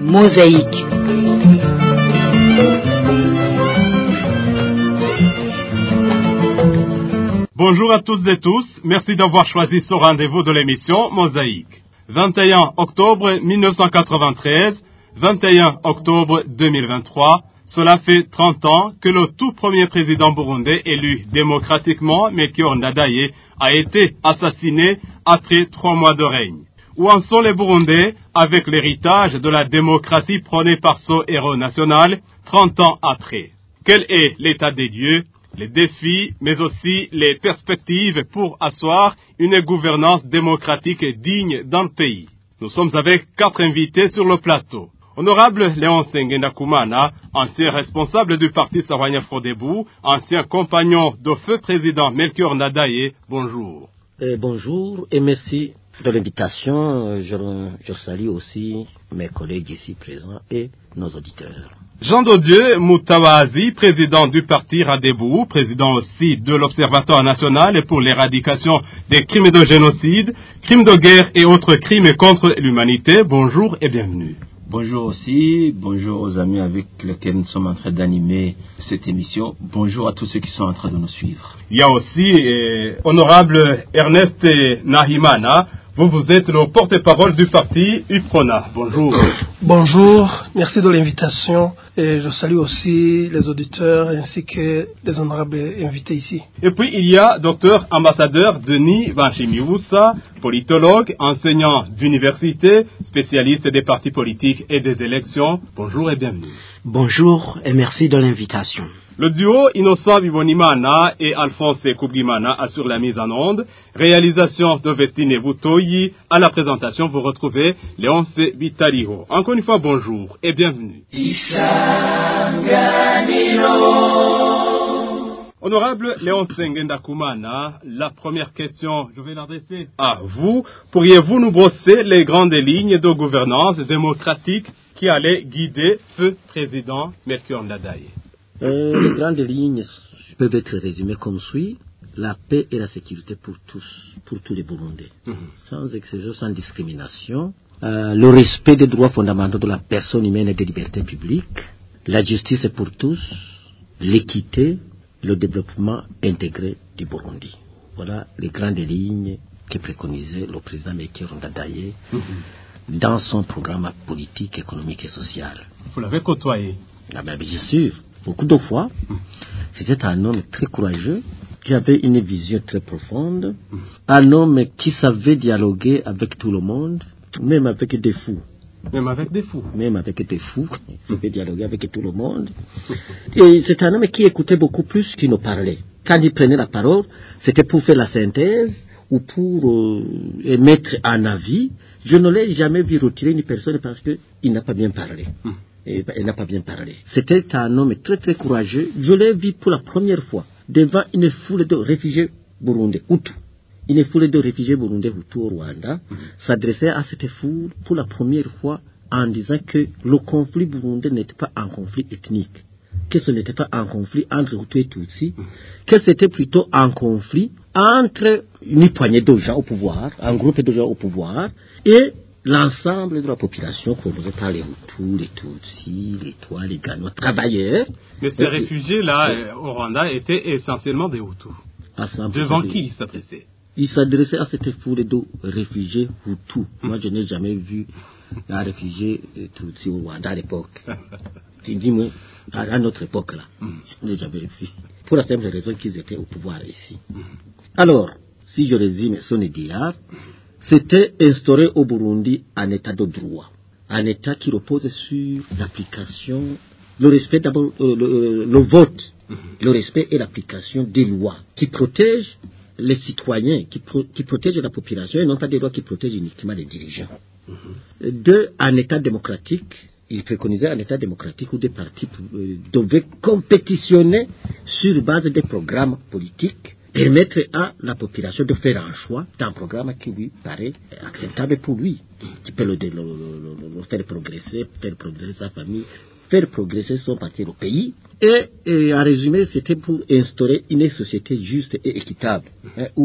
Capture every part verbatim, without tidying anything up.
Mosaïque. Bonjour à toutes et tous, merci d'avoir choisi ce rendez-vous de l'émission Mosaïque. vingt et un octobre mille neuf cent quatre-vingt-treize, vingt et un octobre deux mille vingt-trois, cela fait trente ans que le tout premier président burundais élu démocratiquement, Melchior Ndadaye, a été assassiné après trois mois de règne. Où en sont les Burundais avec l'héritage de la démocratie prônée par ce héros national trente ans après? Quel est l'état des lieux, les défis, mais aussi les perspectives pour asseoir une gouvernance démocratique digne dans le pays? Nous sommes avec quatre invités sur le plateau. Honorable Léon Sengendakumana, ancien responsable du parti Sahwanya Frodebou, ancien compagnon de feu président Melchior Ndadaye, bonjour. Euh, bonjour et merci de l'invitation. Je, je salue aussi mes collègues ici présents et nos auditeurs. Jean Dodieu Moutawazi, président du parti Radebou, président aussi de l'Observatoire national pour l'éradication des crimes de génocide, crimes de guerre et autres crimes contre l'humanité, bonjour et bienvenue. Bonjour aussi, bonjour aux amis avec lesquels nous sommes en train d'animer cette émission. Bonjour à tous ceux qui sont en train de nous suivre. Il y a aussi euh, honorable Ernest Nahimana, vous vous êtes le porte-parole du parti U P R O N A. Bonjour. Bonjour, merci de l'invitation et je salue aussi les auditeurs ainsi que les honorables invités ici. Et puis il y a docteur ambassadeur Denis Vanchimioussa, politologue, enseignant d'université, spécialiste des partis politiques et des élections. Bonjour et bienvenue. Bonjour et merci de l'invitation. Le duo Innocent Bibonimana et Alphonse Koubgimana assure la mise en onde. Réalisation de Vestine Boutoyi. À la présentation, vous retrouvez Léonce Bitariho. Encore une fois, bonjour et bienvenue. Honorable Léon Sengendakumana, la première question, je vais l'adresser à vous. Pourriez-vous nous brosser les grandes lignes de gouvernance démocratique qui allaient guider feu président Melchior Ndadaye? Euh, les grandes lignes peuvent être résumées comme suit: la paix et la sécurité pour tous, pour tous les Burundais, mmh. sans exception, sans discrimination, euh, le respect des droits fondamentaux de la personne humaine et des libertés publiques, la justice pour tous, l'équité, le développement intégré du Burundi. Voilà les grandes lignes que préconisait le président Melchior Ndadaye mmh. dans son programme politique, économique et social. Vous l'avez côtoyé? Ah ben, bien sûr. Beaucoup de fois, c'était un homme très courageux, qui avait une vision très profonde, un homme qui savait dialoguer avec tout le monde, même avec des fous. Même avec des fous. Même avec des fous, il savait dialoguer avec tout le monde. Et c'est un homme qui écoutait beaucoup plus qu'il ne parlait. Quand il prenait la parole, c'était pour faire la synthèse ou pour euh, émettre un avis. Je ne l'ai jamais vu retirer une personne parce qu'il n'a pas bien parlé. Et il n'a pas bien parlé. C'était un homme très très courageux. Je l'ai vu pour la première fois devant une foule de réfugiés burundais, Hutu. Une foule de réfugiés burundais Hutu au Rwanda mm-hmm. s'adressait à cette foule pour la première fois en disant que le conflit burundais n'était pas un conflit ethnique, que ce n'était pas un conflit entre Hutu et Tutsi, mm-hmm. que c'était plutôt un conflit entre une poignée de gens au pouvoir, un groupe de gens au pouvoir, et l'ensemble de la population composée par les Hutus, les Tutsis, les Tois, les Ganois, travailleurs. Mais ces réfugiés-là, euh, au Rwanda, étaient essentiellement des Hutus. Devant qui ils s'adressaient? Ils s'adressaient à cette foule de réfugiés Hutus. Hum. Moi, je n'ai jamais vu un réfugié Tutsi au Rwanda à l'époque. Dis-moi, à notre époque, là. Hum. Je n'ai jamais vu. Pour la simple raison qu'ils étaient au pouvoir ici. Hum. Alors, si je résume son idéal, c'était instauré au Burundi un état de droit, un état qui repose sur l'application, le respect d'abord, euh, le, le vote, mmh. le respect et l'application des lois qui protègent les citoyens, qui, pro, qui protègent la population et non pas des lois qui protègent uniquement les dirigeants. Mmh. Deux, un état démocratique. Il préconisait un état démocratique où des partis euh, devaient compétitionner sur base des programmes politiques, permettre à la population de faire un choix d'un programme qui lui paraît acceptable pour lui, qui peut le, le, le, le faire progresser, faire progresser sa famille, faire progresser son parti au pays. Et, et en résumé, c'était pour instaurer une société juste et équitable, hein, où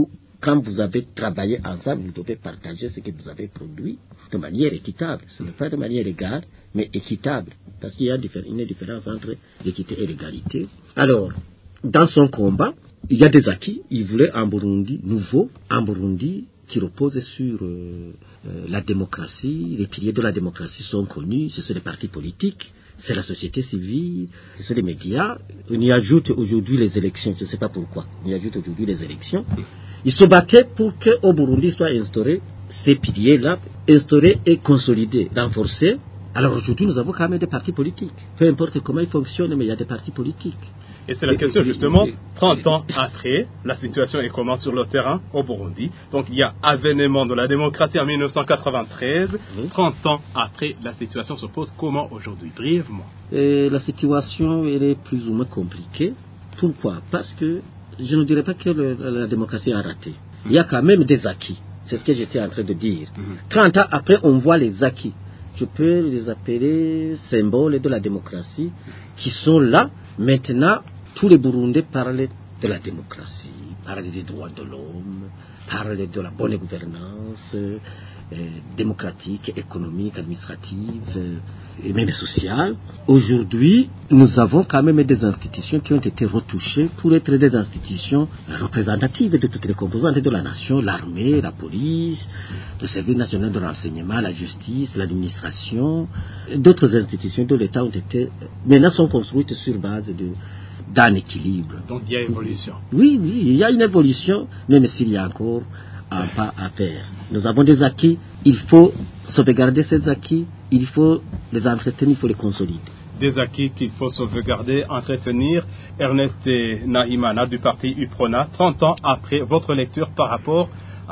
quand vous avez travaillé ensemble, vous devez partager ce que vous avez produit de manière équitable. Ce n'est pas de manière égale, mais équitable. Parce qu'il y a une différence entre l'équité et l'égalité. Alors, dans son combat, il y a des acquis. Il voulait un Burundi nouveau, un Burundi qui repose sur euh, euh, la démocratie. Les piliers de la démocratie sont connus, ce sont les partis politiques, c'est la société civile, ce sont les médias. On y ajoute aujourd'hui les élections, je ne sais pas pourquoi, on y ajoute aujourd'hui les élections. Ils se battaient pour qu'au Burundi soient instaurés ces piliers-là, instaurés et consolidés, renforcés. Alors aujourd'hui, nous avons quand même des partis politiques. Peu importe comment ils fonctionnent, mais il y a des partis politiques. Et c'est la question justement, trente ans après, la situation est comment sur le terrain au Burundi? Donc il y a avènement de la démocratie en mille neuf cent quatre-vingt-treize, trente ans après, la situation se pose comment aujourd'hui? Brièvement. Et la situation elle est plus ou moins compliquée. Pourquoi? Parce que je ne dirais pas que le, la démocratie a raté. Il y a quand même des acquis. C'est ce que j'étais en train de dire. trente ans après, on voit les acquis. Je peux les appeler symboles de la démocratie qui sont là. Maintenant, tous les Burundais parlent de la démocratie, parlent des droits de l'homme, parlent de la bonne gouvernance euh, démocratique, économique, administrative euh, et même sociale. Aujourd'hui, nous avons quand même des institutions qui ont été retouchées pour être des institutions représentatives de toutes les composantes de la nation, l'armée, la police, le service national de renseignement, la justice, l'administration. D'autres institutions de l'État ont été, maintenant sont construites sur base de d'un équilibre. Donc il y a évolution. Oui, oui, il y a une évolution, même s'il y a encore un pas à faire. Nous avons des acquis, il faut sauvegarder ces acquis, il faut les entretenir, il faut les consolider. Des acquis qu'il faut sauvegarder, entretenir. Ernest Nahimana du parti U P R O N A, trente ans après, votre lecture par rapport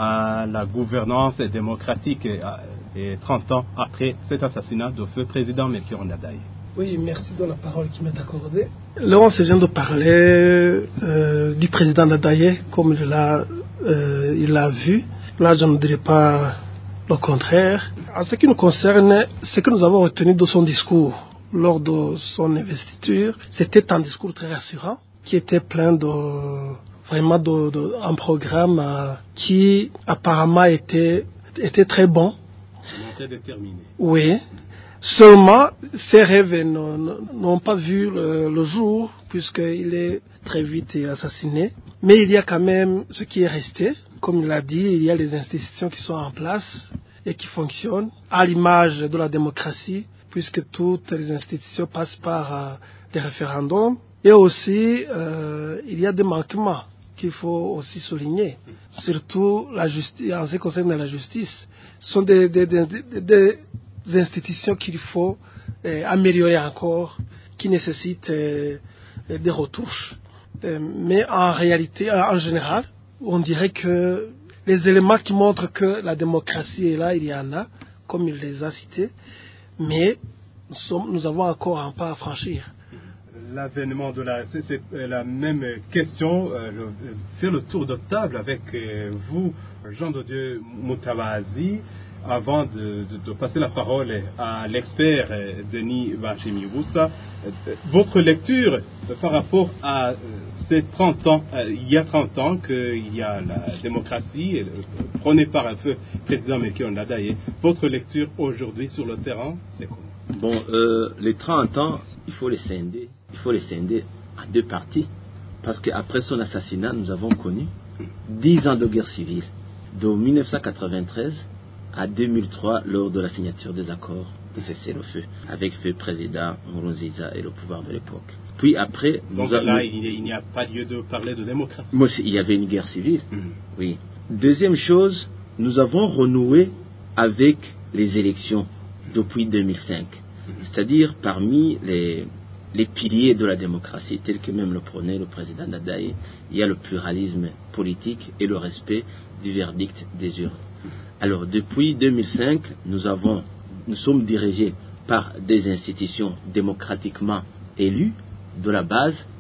à la gouvernance démocratique et trente ans après cet assassinat de feu président Melchior Ndadaye. Oui, merci de la parole qui m'est accordée. Laurence vient de parler euh, du président Ndadaye, comme il l'a, euh, il l'a vu. Là, je ne dirais pas le contraire. En ce qui nous concerne, ce que nous avons retenu de son discours lors de son investiture, c'était un discours très rassurant, qui était plein de vraiment de, de, un programme euh, qui apparemment était, était très bon. Très déterminé. Oui. Seulement, ces rêves n'ont pas vu le, le jour, puisqu'il est très vite assassiné. Mais il y a quand même ce qui est resté. Comme il l'a dit, il y a les institutions qui sont en place et qui fonctionnent, à l'image de la démocratie, puisque toutes les institutions passent par euh, des référendums. Et aussi, euh, il y a des manquements qu'il faut aussi souligner. Surtout la justice, en ce qui concerne la justice. Ce sont des... des, des, des, des des institutions qu'il faut euh, améliorer encore, qui nécessitent euh, des retouches. Euh, mais en réalité, en général, on dirait que les éléments qui montrent que la démocratie est là, il y en a, comme il les a cités, mais nous, sommes, nous avons encore un pas à franchir. L'avènement de la... C'est, c'est la même question, euh, le, faire le tour de table avec euh, vous, Jean de Dieu Moutawazi, avant de, de, de passer la parole à l'expert euh, Denis Bachimi-Boussa. Euh, votre lecture euh, par rapport à euh, ces trente ans, euh, il y a trente ans qu'il y a la démocratie euh, prônée par un feu président Melchior Ndadaye, votre lecture aujourd'hui sur le terrain, c'est quoi? Bon, euh, les trente ans, il faut les scinder, il faut les scinder en deux parties, parce qu'après son assassinat, nous avons connu dix ans de guerre civile, de mille neuf cent quatre-vingt-treize à deux mille trois, lors de la signature des accords de cessez-le-feu, avec feu président Nkurunziza et le pouvoir de l'époque. Puis après... Donc nous là, avons... il n'y a pas lieu de parler de démocratie. Moi, il y avait une guerre civile, mmh. oui. Deuxième chose, nous avons renoué avec les élections depuis deux mille cinq. Mmh. C'est-à-dire, parmi les, les piliers de la démocratie, tels que même le prônait le président Ndadaye, il y a le pluralisme politique et le respect du verdict des urnes. Alors, depuis deux mille cinq, nous, avons, nous sommes dirigés par des institutions démocratiquement élues de la base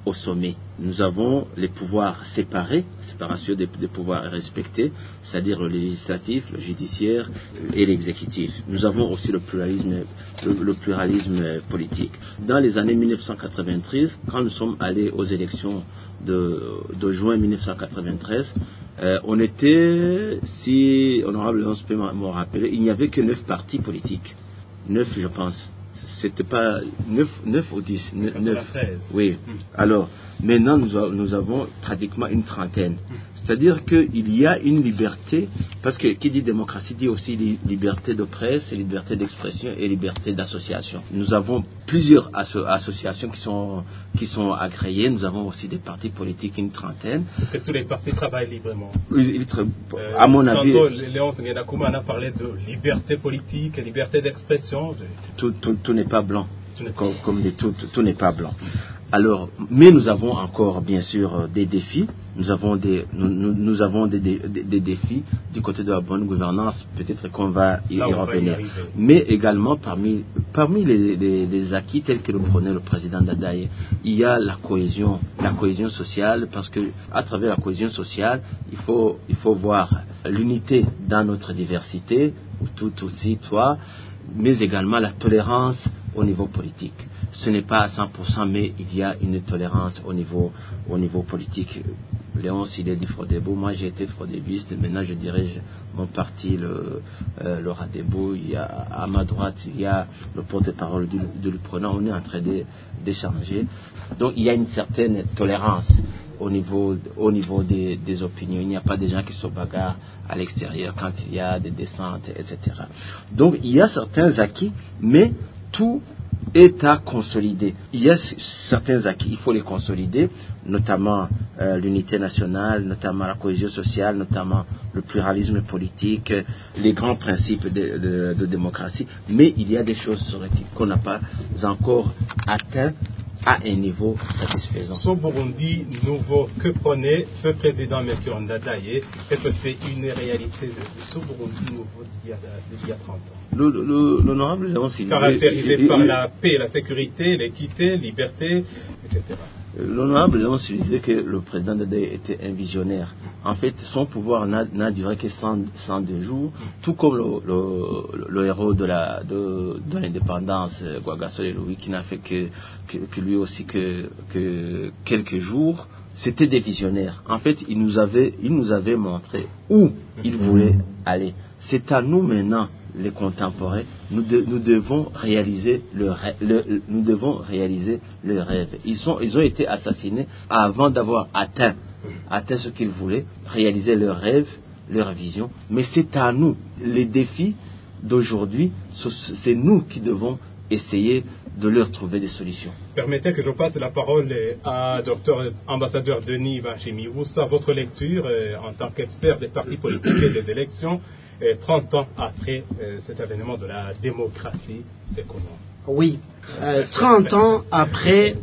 au sommet. Nous avons les pouvoirs séparés, séparation des, des pouvoirs respectés, c'est-à-dire le législatif, le judiciaire et l'exécutif. Nous avons aussi le pluralisme, le, le pluralisme politique. Dans les années mille neuf cent quatre-vingt-treize, quand nous sommes allés aux élections de, de juin mille neuf cent quatre-vingt-treize, euh, on était, si honorable Léonce peut me rappeler, il n'y avait que neuf partis politiques. Neuf, je pense. C'était pas neuf ou dix, neuf. Oui. Alors, maintenant, nous, a, nous avons pratiquement une trentaine. C'est-à-dire qu'il y a une liberté, parce que qui dit démocratie dit aussi liberté de presse, liberté d'expression et liberté d'association. Nous avons plusieurs asso- associations qui sont, qui sont agréées. Nous avons aussi des partis politiques, une trentaine. Est-ce que tous les partis travaillent librement? Oui, euh, à mon avis. Tantôt, Léonce Ngendakouma en a parlé de liberté politique et liberté d'expression. Tout, tout, tout n'est pas blanc. Comme, comme des, tout, tout, tout n'est pas blanc. Alors, mais nous avons encore, bien sûr, des défis. Nous avons des, nous, nous, nous avons des, des, des défis du côté de la bonne gouvernance. Peut-être qu'on va y, Là, y revenir. Va y mais également, parmi, parmi les, les, les acquis tels que le prenait le président Dadaye, il y a la cohésion, la cohésion sociale, parce que à travers la cohésion sociale, il faut, il faut voir l'unité dans notre diversité, tout aussi, toi, mais également la tolérance au niveau politique. Ce n'est pas à cent pour cent, mais il y a une tolérance au niveau, au niveau politique. Léonce, il est du Frodebo. Moi, j'ai été frodébiste. Maintenant, je dirige mon parti, le, euh, le Radebo. Il y a, à ma droite, il y a le porte-parole de, de l'Uprona. On est en train de, d'échanger. Donc, il y a une certaine tolérance au niveau, au niveau des, des opinions. Il n'y a pas des gens qui se bagarrent à l'extérieur quand il y a des descentes, et cetera. Donc, il y a certains acquis, mais tout est à consolider. Il y a certains acquis, il faut les consolider, notamment euh, l'unité nationale, notamment la cohésion sociale, notamment le pluralisme politique, les grands principes de, de, de démocratie. Mais il y a des choses sur lesquelles qu'on n'a pas encore atteint à un niveau satisfaisant. Au Burundi nouveau, que prenait le président Melchior Ndadaye? Est-ce que c'est une réalité de ce Burundi nouveau d'il y a, d'il y a trente ans? Le, le, l'honorable Léon Sylvie, caractérisé et, et, par et, la paix, la sécurité, l'équité, liberté, et cetera. L'honorable Léon Sylvie disait que le président Ndadaye était un visionnaire. En fait, son pouvoir n'a, n'a duré que cent, cent deux jours, tout comme le, le, le héros de, la, de, de l'indépendance, Guagasole Louis, qui n'a fait que, que, que lui aussi que, que quelques jours. C'était des visionnaires. En fait, il nous avait, il nous avait montré où il voulait aller. C'est à nous maintenant, les contemporains, nous, de, nous devons réaliser le, rêve, le, nous devons réaliser le rêve. Ils sont, ils ont été assassinés avant d'avoir atteint, atteint ce qu'ils voulaient, réaliser leur rêve, leur vision. Mais c'est à nous, les défis d'aujourd'hui, c'est nous qui devons essayer de leur trouver des solutions. Permettez que je passe la parole à docteur ambassadeur Denis Bachimi-Woussa. Votre lecture euh, en tant qu'expert des partis politiques et des élections, euh, trente ans après euh, cet événement de la démocratie, c'est comment? Oui, euh, trente ans après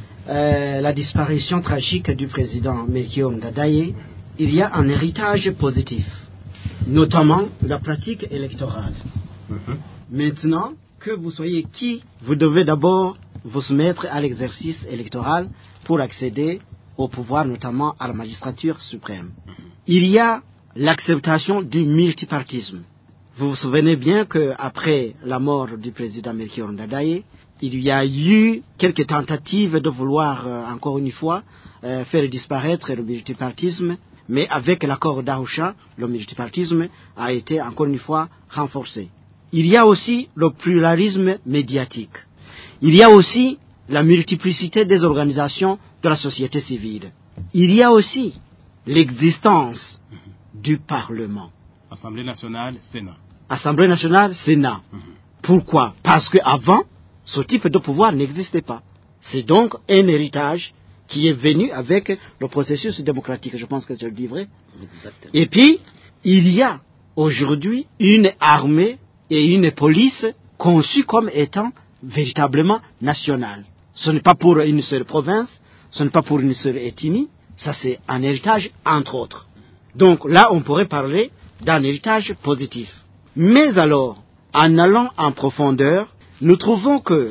euh, la disparition tragique du président Melchior Ndadaye, il y a un héritage positif, notamment la pratique électorale. Mm-hmm. Maintenant, que vous soyez qui, vous devez d'abord vous soumettre à l'exercice électoral pour accéder au pouvoir, notamment à la magistrature suprême. Il y a l'acceptation du multipartisme. Vous vous souvenez bien qu'après la mort du président Melchior Ndadaye, il y a eu quelques tentatives de vouloir, euh, encore une fois, euh, faire disparaître le multipartisme, mais avec l'accord d'Arusha, le multipartisme a été, encore une fois, renforcé. Il y a aussi le pluralisme médiatique. Il y a aussi la multiplicité des organisations de la société civile. Il y a aussi l'existence du Parlement. Assemblée nationale, Sénat. Assemblée nationale, Sénat. Mm-hmm. Pourquoi? Parce qu'avant, ce type de pouvoir n'existait pas. C'est donc un héritage qui est venu avec le processus démocratique. Je pense que je le dis vrai. Exactement. Et puis, il y a aujourd'hui une armée et une police conçue comme étant véritablement nationale. Ce n'est pas pour une seule province, ce n'est pas pour une seule ethnie, ça c'est un héritage entre autres. Donc là, on pourrait parler d'un héritage positif. Mais alors, en allant en profondeur, nous trouvons que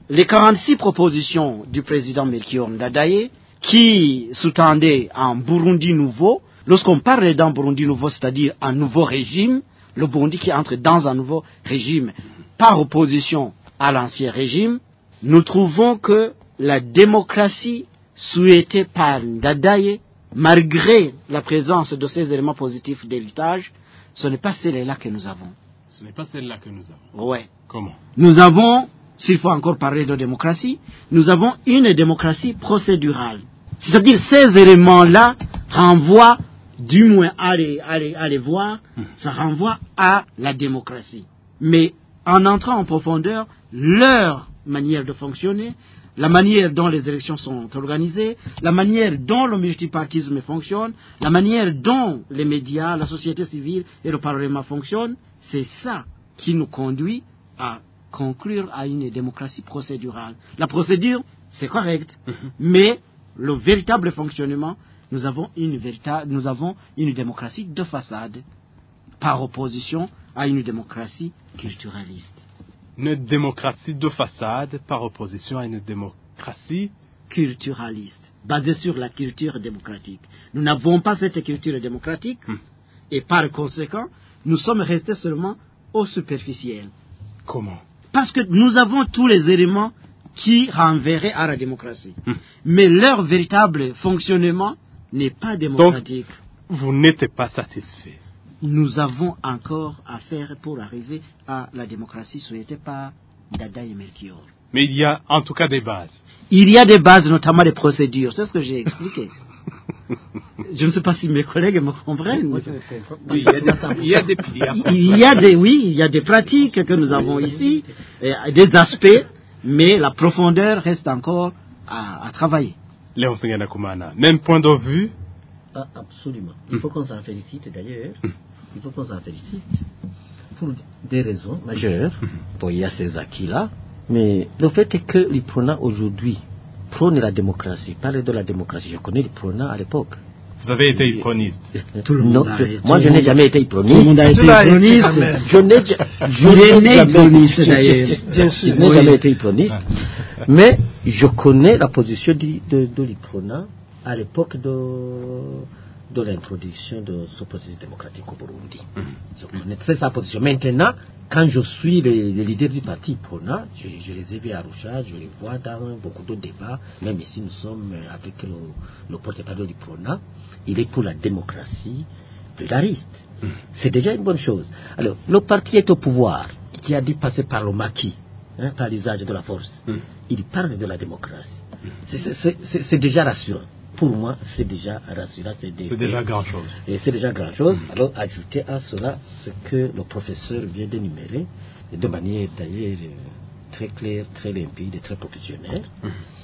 les quarante-six propositions du président Melchior Ndadaye qui sous-tendaient un Burundi nouveau. Lorsqu'on parle d'un Burundi nouveau, c'est-à-dire un nouveau régime, le Burundi qui entre dans un nouveau régime par opposition à l'ancien régime, nous trouvons que la démocratie souhaitée par Ndadaye, malgré la présence de ces éléments positifs d'héritage, ce n'est pas celle-là que nous avons. Ce n'est pas celle-là que nous avons. Ouais. Comment? Nous avons, s'il faut encore parler de démocratie, nous avons une démocratie procédurale. C'est-à-dire ces éléments-là renvoient, du moins à les, à les, à les voir, ça renvoie à la démocratie. Mais en entrant en profondeur, leur manière de fonctionner, la manière dont les élections sont organisées, la manière dont le multipartisme fonctionne, la manière dont les médias, la société civile et le Parlement fonctionnent, c'est ça qui nous conduit à conclure à une démocratie procédurale. La procédure, c'est correct, mais le véritable fonctionnement, nous avons une véritable, nous avons une démocratie de façade, par opposition à une démocratie culturaliste. Une démocratie de façade par opposition à une démocratie culturaliste, basée sur la culture démocratique. Nous n'avons pas cette culture démocratique hum. et par conséquent, nous sommes restés seulement au superficiel. Comment? Parce que nous avons tous les éléments qui renverraient à la démocratie. Hum. Mais leur véritable fonctionnement n'est pas démocratique. Donc, vous n'êtes pas satisfait. Nous avons encore à faire pour arriver à la démocratie souhaitée par Ndadaye Melchior. Mais il y a en tout cas des bases. Il y a des bases, notamment des procédures. C'est ce que j'ai expliqué. Je ne sais pas si mes collègues me comprennent. Oui, il, y a des, il, y a des, il y a des, oui, il y a des pratiques que nous avons ici, des aspects, mais la profondeur reste encore à, à travailler. Léon Sengana Kumana, même point de vue. Ah, absolument. Il faut qu'on s'en félicite d'ailleurs. Il faut qu'on s'en félicite pour des raisons majeures. Bon, il y a ces acquis-là. Mais le fait est que l'Iprona aujourd'hui prône la démocratie, parle de la démocratie. Je connais l'Iprona à l'époque. Vous avez été iproniste. Tout le monde a été, moi, je n'ai jamais été iproniste. Tout le monde a été iproniste. Je n'ai jamais iproniste d'ailleurs. Je n'ai jamais été iproniste. Mais je connais la position de, de, de l'Iprona à l'époque de, de l'introduction de ce processus démocratique au Burundi. Mm-hmm. Je connaissais sa position. Maintenant, quand je suis le, le leader du parti Prona, je, je les ai vus à Arusha, je les vois dans beaucoup de débats, même ici nous sommes avec le, le porte-parole du Prona, il est pour la démocratie pluraliste. Mm-hmm. C'est déjà une bonne chose. Alors, le parti est au pouvoir, qui a dû passer par le maquis, hein, par l'usage de la force. Mm-hmm. Il parle de la démocratie. Mm-hmm. C'est, c'est, c'est, c'est déjà rassurant. Pour moi, c'est déjà rassurant. C'est, des, c'est déjà grand-chose. Et c'est déjà grand-chose. Mmh. Alors, ajouter à cela ce que le professeur vient d'énumérer, de manière d'ailleurs très claire, très limpide et très professionnelle. Mmh.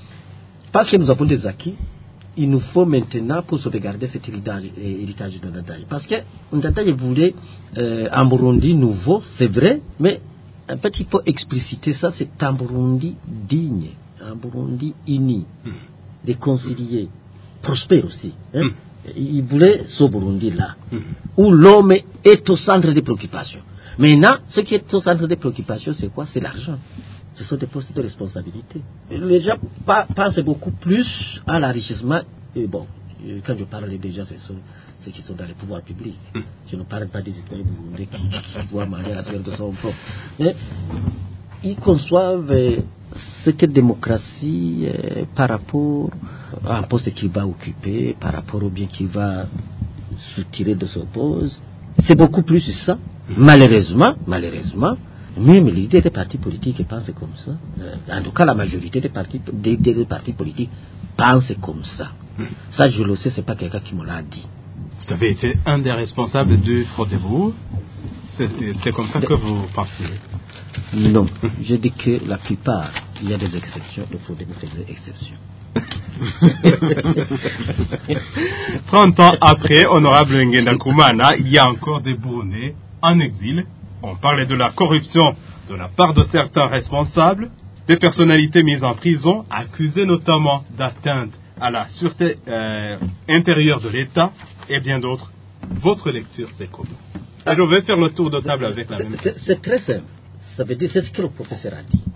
Parce que nous avons des acquis, il nous faut maintenant, pour sauvegarder cet héritage, héritage de Ndadaye. Parce que Ndadaye voulait euh, un Burundi nouveau, c'est vrai, mais en fait, il faut expliciter ça, c'est un Burundi digne, un Burundi uni, mmh. réconcilié. Prospère aussi. Hein? Mm. Il voulait ce Burundi-là, mm. où l'homme est au centre des préoccupations. Maintenant, ce qui est au centre des préoccupations, c'est quoi? C'est l'argent. Ce sont des postes de responsabilité. Les gens pensent beaucoup plus à l'enrichissement. Et bon, quand je parle des gens, ce sont ceux qui sont dans les pouvoirs publics. Mm. Je ne parle pas des citoyens burundais qui, qui doivent manger à la sphère de son propre. Mais ils conçoivent euh, cette démocratie euh, par rapport à un poste qu'il va occuper, par rapport au bien qu'il va soutirer de son poste. C'est beaucoup plus ça. Malheureusement, malheureusement, même les leaders des partis politiques pensent comme ça. Euh, en tout cas, la majorité des partis, des, des partis politiques pensent comme ça. Ça, je le sais, c'est pas quelqu'un qui me l'a dit. Vous avez été un des responsables du Frodebourg. C'est, c'est comme ça que vous pensez? Non, je dis que la plupart, il y a des exceptions, le Frodebourg faisait exception. trente ans après, honorable Ngenda Kumana, il y a encore des Burundais en exil. On parlait de la corruption de la part de certains responsables, des personnalités mises en prison, accusées notamment d'atteinte à la sûreté euh, intérieure de l'État et bien d'autres. Votre lecture, c'est comment? Et je vais faire le tour de table avec la même c'est, c'est très simple. Ça veut dire, c'est ce que le professeur a dit. Mmh.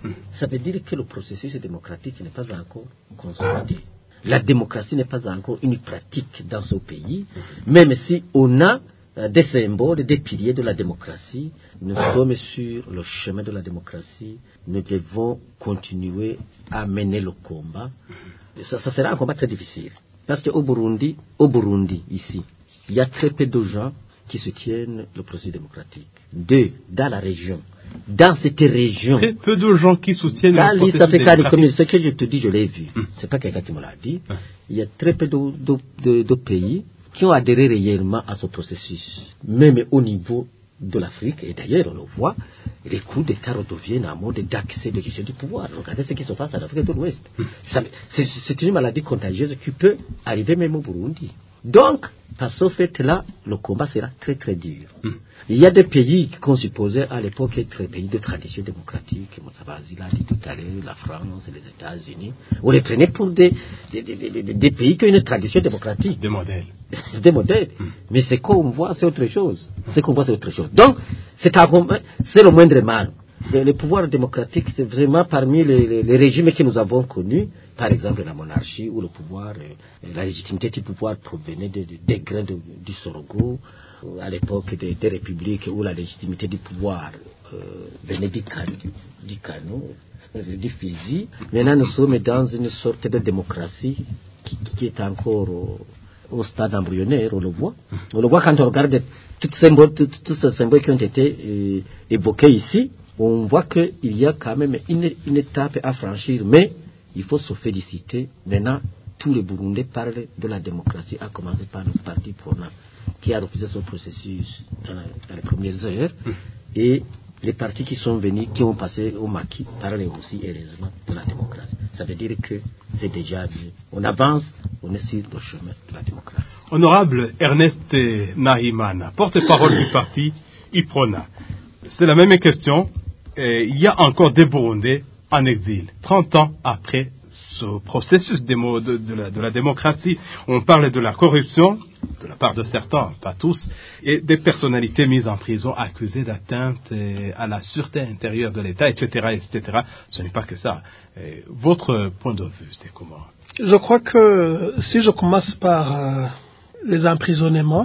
ça veut dire que le processus démocratique n'est pas encore consolidé. La démocratie n'est pas encore une pratique dans ce pays, même si on a des symboles, des piliers de la démocratie. Nous sommes sur le chemin de la démocratie. Nous devons continuer à mener le combat. Ça, ça sera un combat très difficile. Parce qu'au Burundi, au Burundi, ici, il y a très peu de gens qui soutiennent le processus démocratique. Deux, dans la région. Dans cette région. Très peu de gens qui soutiennent le processus démocratique. Ce que je te dis, je l'ai vu. Hum. C'est pas quelqu'un qui me l'a dit. Hum. Il y a très peu de, de, de, de pays qui ont adhéré réellement à ce processus. Même au niveau de l'Afrique, et d'ailleurs on le voit, les coups d'État redeviennent un mode d'accès de gestion du pouvoir. Regardez ce qui se passe en Afrique de l'Ouest. Hum. C'est, c'est une maladie contagieuse qui peut arriver même au Burundi. Donc, par ce fait-là, le combat sera très très dur. Mm. Il y a des pays qui sont supposés à l'époque être pays de tradition démocratique, Moutabazi l'a dit tout à l'heure, la France, les États-Unis. On les prenait pour des, des, des, des, des pays qui ont une tradition démocratique. Des modèles. Des modèles. Mm. Mais ce qu'on voit, c'est autre chose. Ce qu'on voit, c'est autre chose. Donc, c'est, un, c'est le moindre mal. Le, le pouvoir démocratique, c'est vraiment parmi les, les, les régimes que nous avons connus, par exemple la monarchie, où le pouvoir, euh, la légitimité du pouvoir provenait de, de, des grains de, du sorgho, à l'époque des, des républiques où la légitimité du pouvoir euh, venait du, can, du, du canon, euh, du fusil. Maintenant, nous sommes dans une sorte de démocratie qui, qui est encore au, au stade embryonnaire, on le voit. On le voit quand on regarde tous ces symboles, tous, tous ces symboles qui ont été euh, évoqués ici. On voit qu'il y a quand même une, une étape à franchir, mais il faut se féliciter. Maintenant, tous les Burundais parlent de la démocratie, à commencer par le parti prenant, qui a refusé ce processus dans, la, dans les premières heures. Mmh. Et les partis qui sont venus, qui ont passé au maquis, parlent aussi, heureusement, de la démocratie. Ça veut dire que c'est déjà bien. On avance, on est sur le chemin de la démocratie. Honorable Ernest Nahimana, porte-parole du parti Iprona. C'est la même question. Et il y a encore des Burundais en exil, trente ans après ce processus de, de, de, la, de la démocratie. On parle de la corruption, de la part de certains, pas tous, et des personnalités mises en prison, accusées d'atteinte à la sûreté intérieure de l'État, et cetera, et cetera. Ce n'est pas que ça. Et votre point de vue, c'est comment? Je crois que si je commence par euh, les emprisonnements,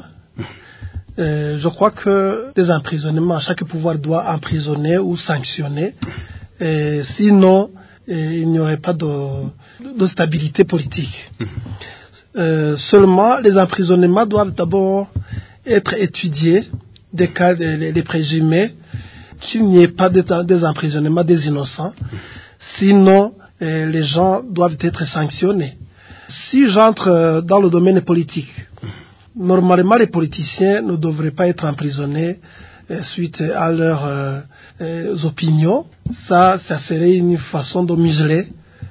Euh, je crois que des emprisonnements, chaque pouvoir doit emprisonner ou sanctionner, et sinon et il n'y aurait pas de, de stabilité politique. Euh, seulement, les emprisonnements doivent d'abord être étudiés, des cas des, des présumés, qu'il n'y ait pas des, des emprisonnements des innocents, sinon euh, les gens doivent être sanctionnés. Si j'entre dans le domaine politique, normalement, les politiciens ne devraient pas être emprisonnés euh, suite à leurs euh, euh, opinions. Ça, ça serait une façon de museler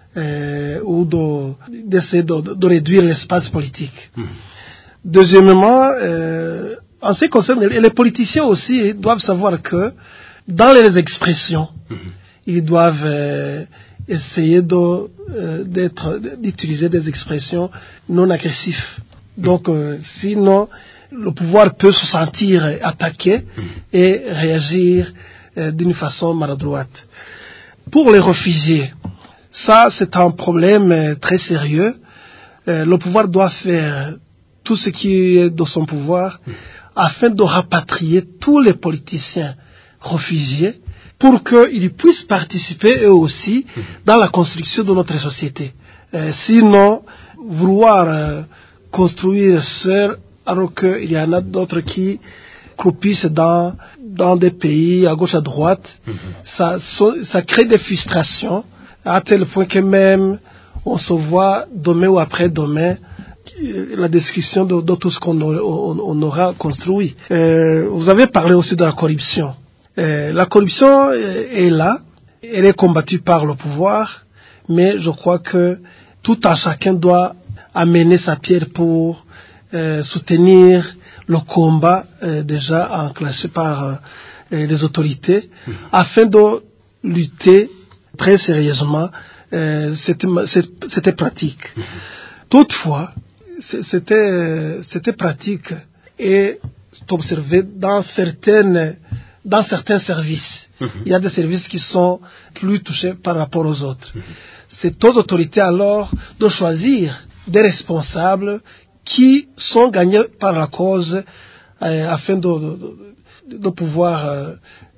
euh, ou de, d'essayer de, de réduire l'espace politique. Mmh. Deuxièmement, euh, en ce qui concerne les, les politiciens aussi, ils doivent savoir que dans les expressions, mmh. ils doivent euh, essayer de, euh, d'être, d'utiliser des expressions non agressives. Donc, euh, sinon, le pouvoir peut se sentir attaqué et réagir euh, d'une façon maladroite. Pour les réfugiés, ça, c'est un problème euh, très sérieux. Euh, le pouvoir doit faire tout ce qui est de son pouvoir afin de rapatrier tous les politiciens réfugiés pour qu'ils puissent participer eux aussi dans la construction de notre société. Euh, sinon, vouloir euh, construire seul, alors qu'il y en a d'autres qui croupissent dans, dans des pays à gauche à droite, mm-hmm. ça, ça crée des frustrations à tel point que même on se voit demain ou après-demain la discussion de, de tout ce qu'on on, on aura construit. Euh, vous avez parlé aussi de la corruption. Euh, la corruption est là, elle est combattue par le pouvoir, mais je crois que tout un chacun doit amener sa pierre pour euh, soutenir le combat euh, déjà enclenché par euh, les autorités mmh. afin de lutter très sérieusement euh, cette, cette, cette pratique. Mmh. Toutefois, c'était, c'était pratique et observé dans certaines dans certains services. Mmh. Il y a des services qui sont plus touchés par rapport aux autres. Mmh. C'est aux autorités alors de choisir des responsables qui sont gagnés par la cause euh, afin de, de, de pouvoir euh,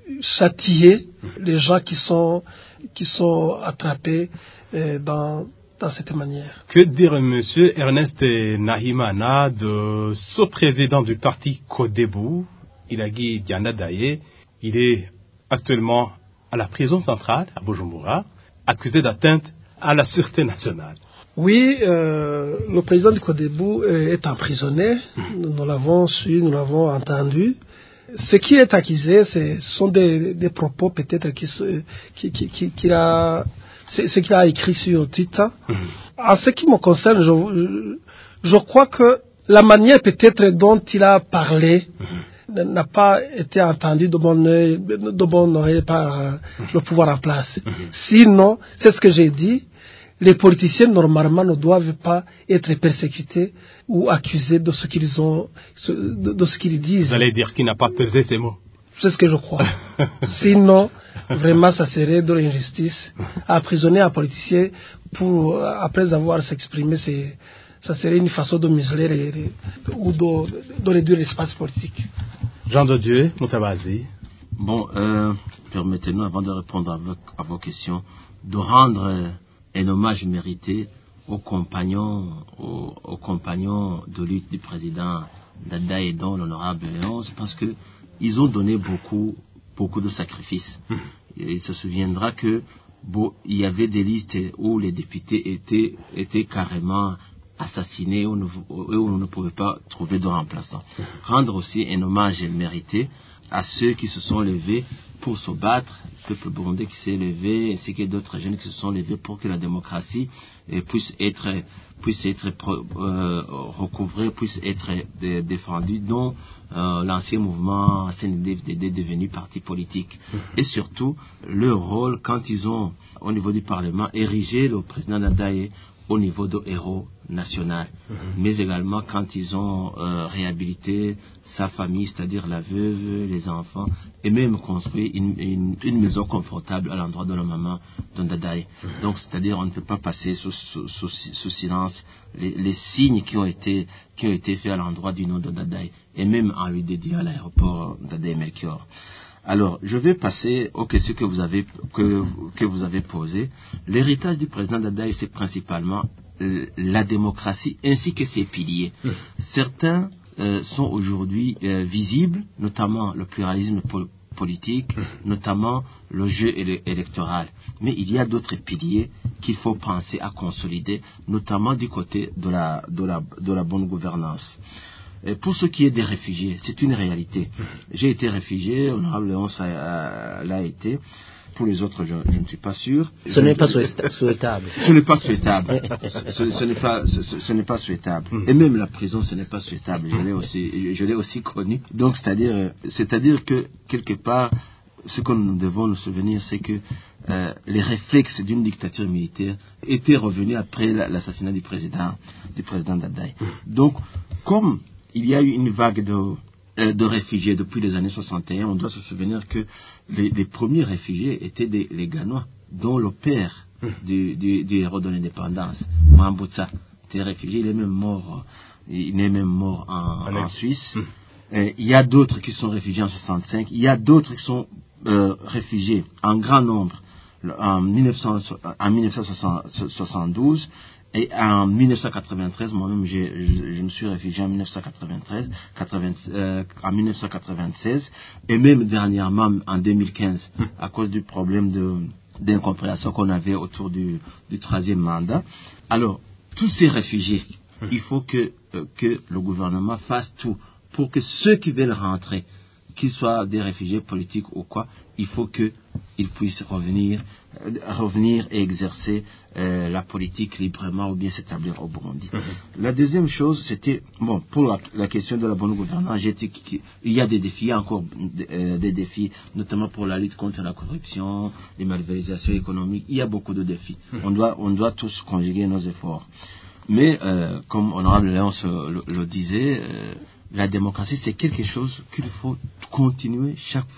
châtier les gens qui sont, qui sont attrapés euh, dans, dans cette manière. Que dire M. Ernest Nahimana, de ce président du parti Codebu, Ilagi Diana Daye? Il est actuellement à la prison centrale à Bujumbura, accusé d'atteinte à la sûreté nationale. Oui, euh, le président du Codebu est emprisonné. Nous, nous l'avons su, nous l'avons entendu. Ce qui est accusé, ce sont des, des propos peut-être qui, qui, qui, qui, qui a, ce qu'il a écrit sur Twitter. Mmh. En ce qui me concerne, je, je crois que la manière peut-être dont il a parlé mmh. n'a pas été entendue de bon oeil, de bon oeil par euh, mmh. le pouvoir en place. Mmh. Sinon, c'est ce que j'ai dit. Les politiciens, normalement, ne doivent pas être persécutés ou accusés de ce qu'ils ont, de, de ce qu'ils disent. Vous allez dire qu'il n'a pas pesé ces mots. C'est ce que je crois. Sinon, vraiment, ça serait de l'injustice. Emprisonner un politicien pour, après avoir s'exprimé, c'est, ça serait une façon de museler les, les, ou de, de réduire l'espace politique. Jean de Dieu, Moutabazi. Bon, euh, permettez-nous, avant de répondre à vos, à vos questions, de rendre euh, un hommage mérité aux compagnons, aux, aux compagnons de lutte du président Dada et dont l'honorable Léonce, parce que ils ont donné beaucoup, beaucoup de sacrifices. Mmh. Il se souviendra que bon, il y avait des listes où les députés étaient, étaient carrément assassinés, où, nous, où on ne pouvait pas trouver de remplaçants. Mmh. Rendre aussi un hommage mérité à ceux qui se sont levés pour se battre, le peuple burundais qui s'est levé, ainsi que d'autres jeunes qui se sont levés pour que la démocratie eh, puisse être, puisse être euh, recouvrée, puisse être de, défendue, dont euh, l'ancien mouvement C N D F D D est devenu parti politique. Mmh. Et surtout, leur rôle, quand ils ont, au niveau du Parlement, érigé le président Dadaye au niveau de héros national, mmh. mais également quand ils ont euh, réhabilité sa famille, c'est-à-dire la veuve, les enfants, et même construit une, une, une maison confortable à l'endroit de la maman de Dadaye. Mmh. Donc, c'est-à-dire on ne peut pas passer sous, sous, sous, sous silence les, les signes qui ont été qui ont été faits à l'endroit du nom de Dadaye, et même en lui dédiant à l'aéroport Dadaye-Melchior. Alors, je vais passer aux questions que vous avez, que, que vous avez posées. L'héritage du président Dadaye, c'est principalement euh, la démocratie ainsi que ses piliers. Mmh. Certains euh, sont aujourd'hui euh, visibles, notamment le pluralisme po- politique, mmh. notamment le jeu éle- électoral. Mais il y a d'autres piliers qu'il faut penser à consolider, notamment du côté de la, de la, de la bonne gouvernance. Et pour ce qui est des réfugiés, c'est une réalité. J'ai été réfugié, honorable Léonce l'a été. Pour les autres, je, je ne suis pas sûr. Ce n'est pas souhaitable. Ce n'est pas souhaitable. ce, ce n'est pas, ce, ce n'est pas souhaitable. Et même la prison, ce n'est pas souhaitable. Je l'ai aussi, je l'ai aussi connu. Donc, c'est-à-dire, c'est-à-dire que quelque part, ce que nous devons nous souvenir, c'est que euh, les réflexes d'une dictature militaire étaient revenus après l'assassinat du président, du président Dadaye. Donc, comme il y a eu une vague de, euh, de réfugiés depuis les années soixante et un. On doit se souvenir que les, les premiers réfugiés étaient des, les Ganois, dont le père du, du, du héros de l'indépendance, Mambutsa, était réfugié. Il est même mort, il est même mort en, en Suisse. Et il y a d'autres qui sont réfugiés en soixante-cinq. Il y a d'autres qui sont euh, réfugiés en grand nombre en, mille neuf cents, en mille neuf cent soixante-douze. Et en mille neuf cent quatre-vingt-treize, moi-même, je, je, je me suis réfugié en mille neuf cent quatre-vingt-treize, quatre-vingts, euh, en mille neuf cent quatre-vingt-seize, et même dernièrement en deux mille quinze, à cause du problème de, d'incompréhension qu'on avait autour du, du troisième mandat. Alors, tous ces réfugiés, il faut que, euh, que le gouvernement fasse tout pour que ceux qui veulent rentrer, qu'ils soient des réfugiés politiques ou quoi, il faut qu'ils puissent revenir, euh, revenir et exercer euh, la politique librement ou bien s'établir au Burundi. Mm-hmm. La deuxième chose, c'était, bon, pour la, la question de la bonne gouvernance, j'ai dit qu'il y a des défis, il y a encore euh, des défis, notamment pour la lutte contre la corruption, les malversations économiques, il y a beaucoup de défis. Mm-hmm. On doit, on doit tous conjuguer nos efforts. Mais, euh, comme Honorable Léonce le, le, le disait, euh, la démocratie, c'est quelque chose qu'il faut continuer chaque fois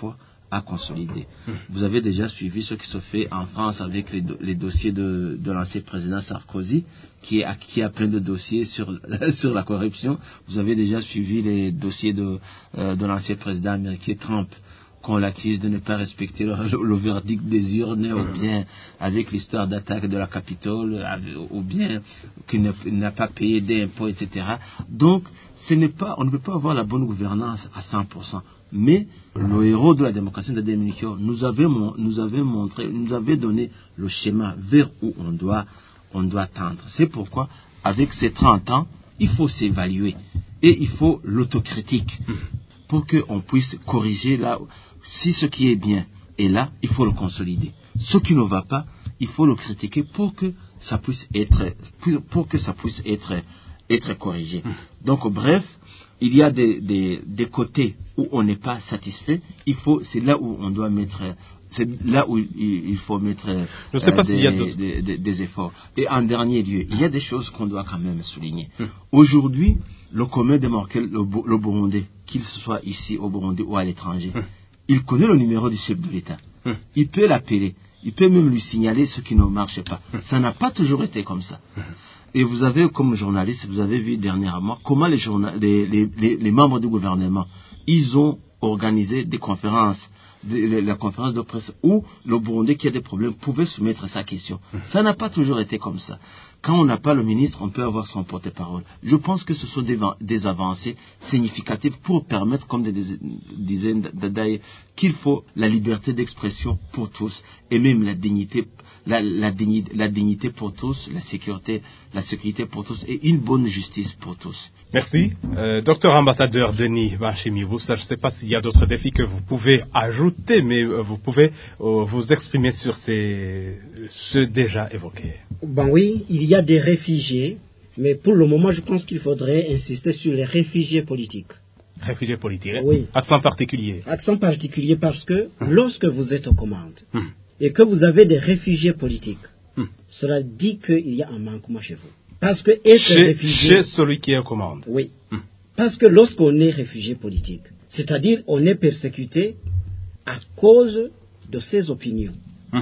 à consolider. Mmh. Vous avez déjà suivi ce qui se fait en France avec les, do- les dossiers de, de l'ancien président Sarkozy, qui, a, qui a plein de dossiers sur, sur la corruption. Vous avez déjà suivi les dossiers de, euh, de l'ancien président américain Trump, qu'on l'accuse de ne pas respecter le, le, le verdict des urnes, ou bien avec l'histoire d'attaque de la Capitole, ou bien qu'il ne, n'a pas payé d'impôts, et cetera. Donc, ce n'est pas, on ne peut pas avoir la bonne gouvernance à cent pour cent. Mais le héros de la démocratie, Ndadaye Melchior, nous avait, nous avait montré, nous avait donné le schéma vers où on doit, on doit tendre. C'est pourquoi, avec ces trente ans, il faut s'évaluer et il faut l'autocritique pour qu'on puisse corriger là. Si ce qui est bien est là, il faut le consolider. Ce qui ne va pas, il faut le critiquer pour que ça puisse être, pour que ça puisse être, être corrigé. Donc, bref, il y a des, des, des côtés où on n'est pas satisfait. Il faut, c'est là où on doit mettre, c'est là où il, il faut mettre Je sais pas euh, s'il y a des, des, des, des efforts. Et en dernier lieu, il y a des choses qu'on doit quand même souligner. Aujourd'hui, le commun des mortels, le, le Burundais, qu'il soit ici au Burundi ou à l'étranger, il connaît le numéro du chef de l'État. Il peut l'appeler. Il peut même lui signaler ce qui ne marche pas. Ça n'a pas toujours été comme ça. Et vous avez, comme journaliste, vous avez vu dernièrement comment les, journal- les, les, les, les membres du gouvernement, ils ont organisé des conférences, des, la conférence de presse où le Burundais qui a des problèmes pouvait soumettre sa question. Ça n'a pas toujours été comme ça. Quand on n'a pas le ministre, on peut avoir son porte-parole. Je pense que ce sont des, des avancées significatives pour permettre, comme disait Ndadaye, qu'il faut la liberté d'expression pour tous et même la dignité, la, la, dignité, la dignité pour tous, la sécurité, la sécurité pour tous et une bonne justice pour tous. Merci. Euh, docteur ambassadeur Denis Banshimi-Boussa, je ne sais pas s'il y a d'autres défis que vous pouvez ajouter, mais euh, vous pouvez euh, vous exprimer sur ces, ceux déjà évoqués. Ben oui, il y a des réfugiés, mais pour le moment, je pense qu'il faudrait insister sur les réfugiés politiques. Réfugiés politiques, oui. Accent particulier. Accent particulier parce que hum. lorsque vous êtes aux commandes hum. et que vous avez des réfugiés politiques, hum. cela dit qu'il y a un manquement chez vous. Parce que être chez, réfugié... Chez celui qui est aux commandes. Oui. Hum. Parce que lorsqu'on est réfugié politique, c'est-à-dire on est persécuté à cause de ses opinions. Hum.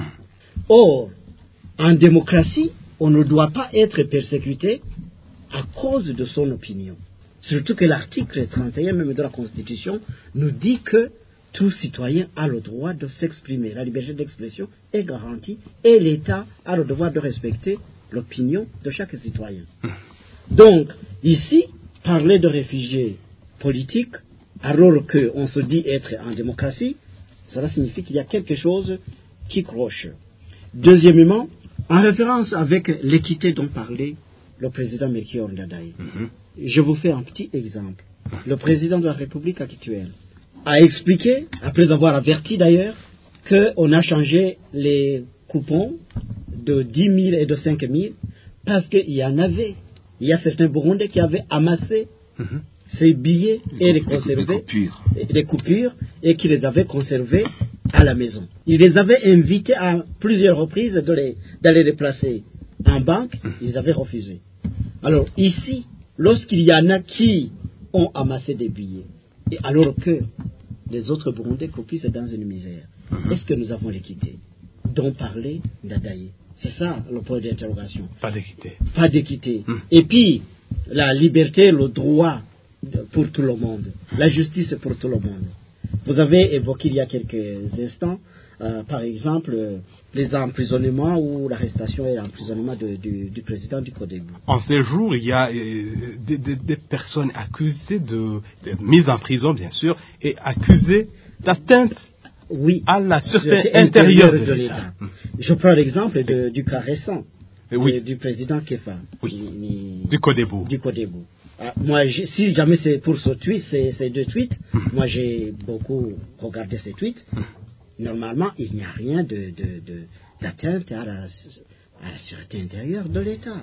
Or, en démocratie, on ne doit pas être persécuté à cause de son opinion. Surtout que l'article trente et un même de la Constitution nous dit que tout citoyen a le droit de s'exprimer. La liberté d'expression est garantie et l'État a le devoir de respecter l'opinion de chaque citoyen. Donc, ici, parler de réfugiés politiques, alors qu'on se dit être en démocratie, cela signifie qu'il y a quelque chose qui cloche. Deuxièmement, en référence avec l'équité dont parlait le président Melchior Ndadaye, mm-hmm. je vous fais un petit exemple. Le président de la République actuelle a expliqué, après avoir averti d'ailleurs, qu'on a changé les coupons de dix mille et de cinq mille parce qu'il y en avait. Il y a certains Burundais qui avaient amassé mm-hmm. ces billets et les conservés, des coupures. des coupures, et qui les avaient conservés à la maison. Il les avait invités à plusieurs reprises de les, d'aller les placer en banque, ils avaient refusé. Alors ici, lorsqu'il y en a qui ont amassé des billets, et alors que les autres Burundais copient, c'est dans une misère, mm-hmm. est-ce que nous avons l'équité dont parlait Ndadaye? C'est ça le point d'interrogation. Pas d'équité. Pas d'équité. Mm. Et puis, la liberté, le droit pour tout le monde, la justice pour tout le monde. Vous avez évoqué il y a quelques instants, euh, par exemple, euh, les emprisonnements ou l'arrestation et l'emprisonnement de, du, du président du Codébou. En ces jours, il y a euh, des, des, des personnes accusées de, de mise en prison, bien sûr, et accusées d'atteinte oui, à la sûreté intérieure de, de l'État. Je prends l'exemple de, du cas récent oui. de, du président Kefa. Oui. Ni, du Codébou. Du Codébou. Ah, moi, si jamais c'est pour ce tweet, ces, ces deux tweets, mmh. moi j'ai beaucoup regardé ces tweets. Mmh. Normalement, il n'y a rien de, de, de, d'atteinte à la, à la sûreté intérieure de l'État.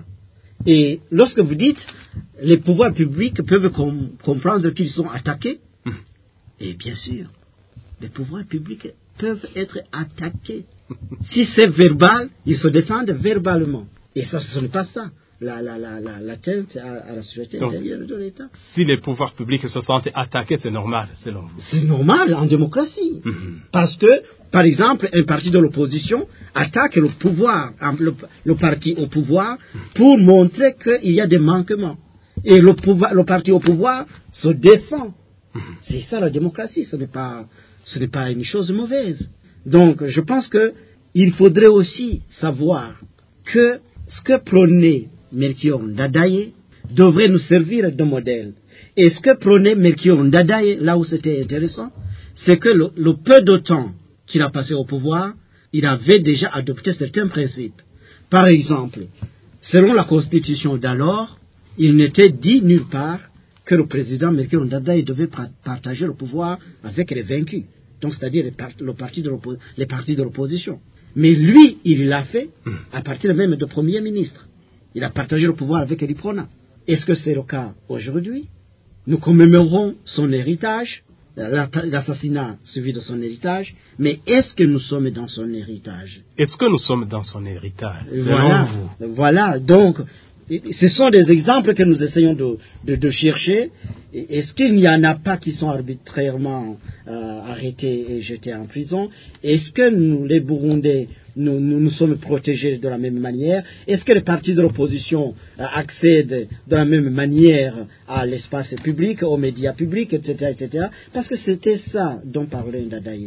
Et lorsque vous dites les pouvoirs publics peuvent com- comprendre qu'ils sont attaqués, mmh. et bien sûr, les pouvoirs publics peuvent être attaqués. Si c'est verbal, ils se défendent verbalement. Et ça, ce n'est pas ça. la, la, la, la, l'atteinte à, à la sécurité Donc, intérieure de l'État. Si les pouvoirs publics se sentent attaqués, c'est normal, selon vous. C'est normal en démocratie. Mm-hmm. Parce que, par exemple, un parti de l'opposition attaque le pouvoir, le, le parti au pouvoir, pour montrer qu'il y a des manquements. Et le, pouvoir, le parti au pouvoir se défend. Mm-hmm. C'est ça la démocratie, ce n'est pas, ce n'est pas une chose mauvaise. Donc, je pense qu'il faudrait aussi savoir que ce que prônait Melchior Ndadaye devrait nous servir de modèle. Et ce que prônait Melchior Ndadaye, là où c'était intéressant, c'est que le, le peu de temps qu'il a passé au pouvoir, il avait déjà adopté certains principes. Par exemple, selon la constitution d'alors, il n'était dit nulle part que le président Melchior Ndadaye devait partager le pouvoir avec les vaincus, donc c'est-à-dire les, part, le parti de les partis de l'opposition. Mais lui, il l'a fait à partir même de Premier ministre. Il a partagé le pouvoir avec l'Iprona. Est-ce que c'est le cas aujourd'hui? Nous commémorons son héritage, l'assassinat suivi de son héritage, mais est-ce que nous sommes dans son héritage? Est-ce que nous sommes dans son héritage, selon voilà, vous? Voilà, donc, ce sont des exemples que nous essayons de, de, de chercher. Est-ce qu'il n'y en a pas qui sont arbitrairement euh, arrêtés et jetés en prison? Est-ce que nous, les Burundais, nous, nous, nous sommes protégés de la même manière? Est-ce que les partis de l'opposition euh, accèdent de la même manière à l'espace public, aux médias publics, et cetera, et cetera? Parce que c'était ça dont parlait Ndadaye.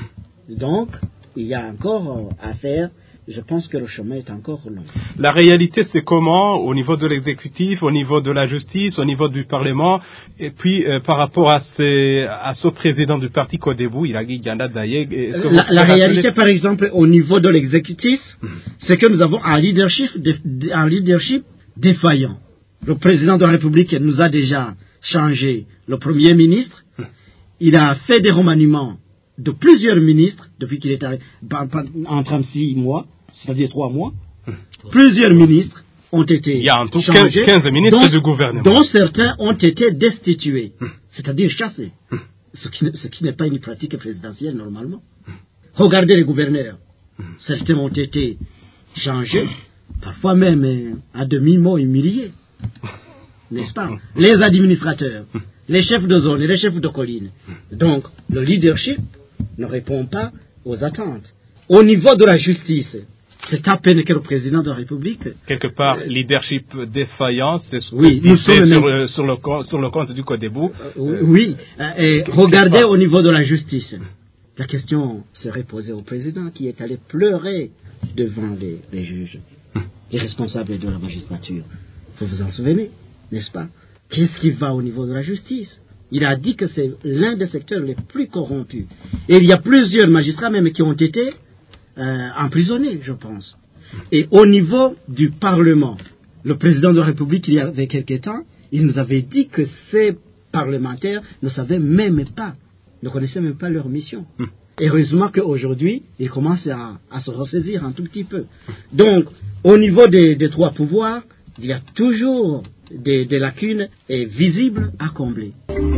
Donc, il y a encore euh, à faire. Je pense que le chemin est encore long. La réalité, c'est comment, au niveau de l'exécutif, au niveau de la justice, au niveau du Parlement, et puis euh, par rapport à, ces, à ce président du parti Codebu, Iraghi Ndadaye. La, la réalité, rappeler... par exemple, au niveau de l'exécutif, mmh. c'est que nous avons un leadership, un leadership défaillant. Le président de la République nous a déjà changé le Premier ministre. Mmh. Il a fait des remaniements de plusieurs ministres, depuis qu'il est arrivé, en trente-six mois, c'est-à-dire trois mois, hum. plusieurs ministres ont été Il y a en tout changés, quinze ministres dont, du gouvernement. dont certains ont été destitués, hum. c'est-à-dire chassés, hum. ce qui, ce qui n'est pas une pratique présidentielle normalement. Hum. Regardez les gouverneurs, hum. certains ont été changés, parfois même euh, à demi-mot humiliés, n'est-ce pas? Les administrateurs, les chefs de zone et les chefs de colline. Donc, le leadership ne répond pas aux attentes. Au niveau de la justice, c'est à peine que le président de la République... Quelque part, euh, leadership défaillant, c'est ce oui, que vous sur, même... le, sur, le, sur le compte du Codebu. Euh, oui, euh, et regardez au niveau de la justice. La question serait posée au président qui est allé pleurer devant les, les juges, les responsables de la magistrature. Vous vous en souvenez, n'est-ce pas? Qu'est-ce qui va au niveau de la justice? Il a dit que c'est l'un des secteurs les plus corrompus. Et il y a plusieurs magistrats même qui ont été euh, emprisonnés, je pense. Et au niveau du Parlement, le président de la République, il y avait quelque temps, il nous avait dit que ces parlementaires ne savaient même pas, ne connaissaient même pas leur mission. Hum. Heureusement qu'aujourd'hui, ils commencent à, à se ressaisir un tout petit peu. Donc, au niveau des, des trois pouvoirs, il y a toujours des, des lacunes et visibles à combler.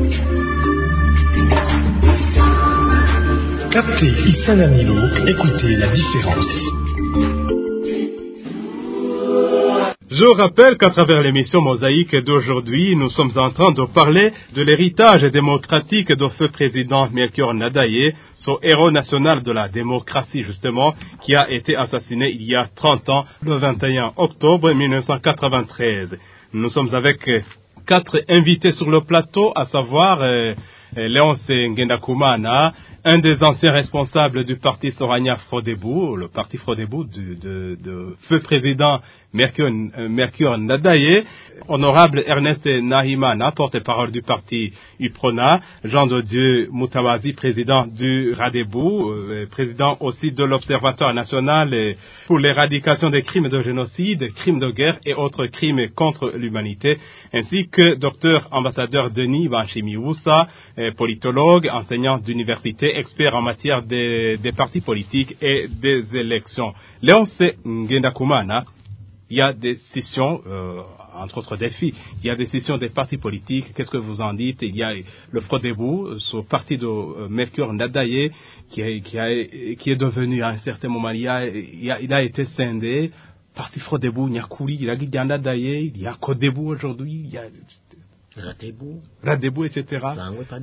Captez Issa Lamilo, écoutez la différence. Je rappelle qu'à travers l'émission Mosaïque d'aujourd'hui, nous sommes en train de parler de l'héritage démocratique de feu président Melchior Ndadaye, ce héros national de la démocratie justement, qui a été assassiné il y a trente ans, le vingt et un octobre mille neuf cent quatre-vingt-treize. Nous sommes avec quatre invités sur le plateau, à savoir euh, Léonce Ngendakumana, un des anciens responsables du parti Sorania Frodebu, le parti Frodebu de, de, de feu président Melchior, euh, Melchior Ndadaye, honorable Ernest Nahimana, porte-parole du parti UPRONA, Jean de Dieu Moutawazi, président du Radebu, euh, président aussi de l'Observatoire national pour l'éradication des crimes de génocide, crimes de guerre et autres crimes contre l'humanité, ainsi que docteur ambassadeur Denis Banchimi-Woussa, euh, politologue, enseignant d'université, expert en matière des, des partis politiques et des élections. Léonce Ngendakumana, il y a des sessions, euh, entre autres défis, il y a des sessions des partis politiques, qu'est-ce que vous en dites? Il y a le Frodebu, ce parti de euh, Melchior Ndadaye, qui, a, qui, a, qui est devenu à un certain moment, il a, il a, il a été scindé Parti Frodebo, Nyakuri, il y a Giganda Daye, il y a Kodebo aujourd'hui, il y a Radebo, Radebo, et cetera.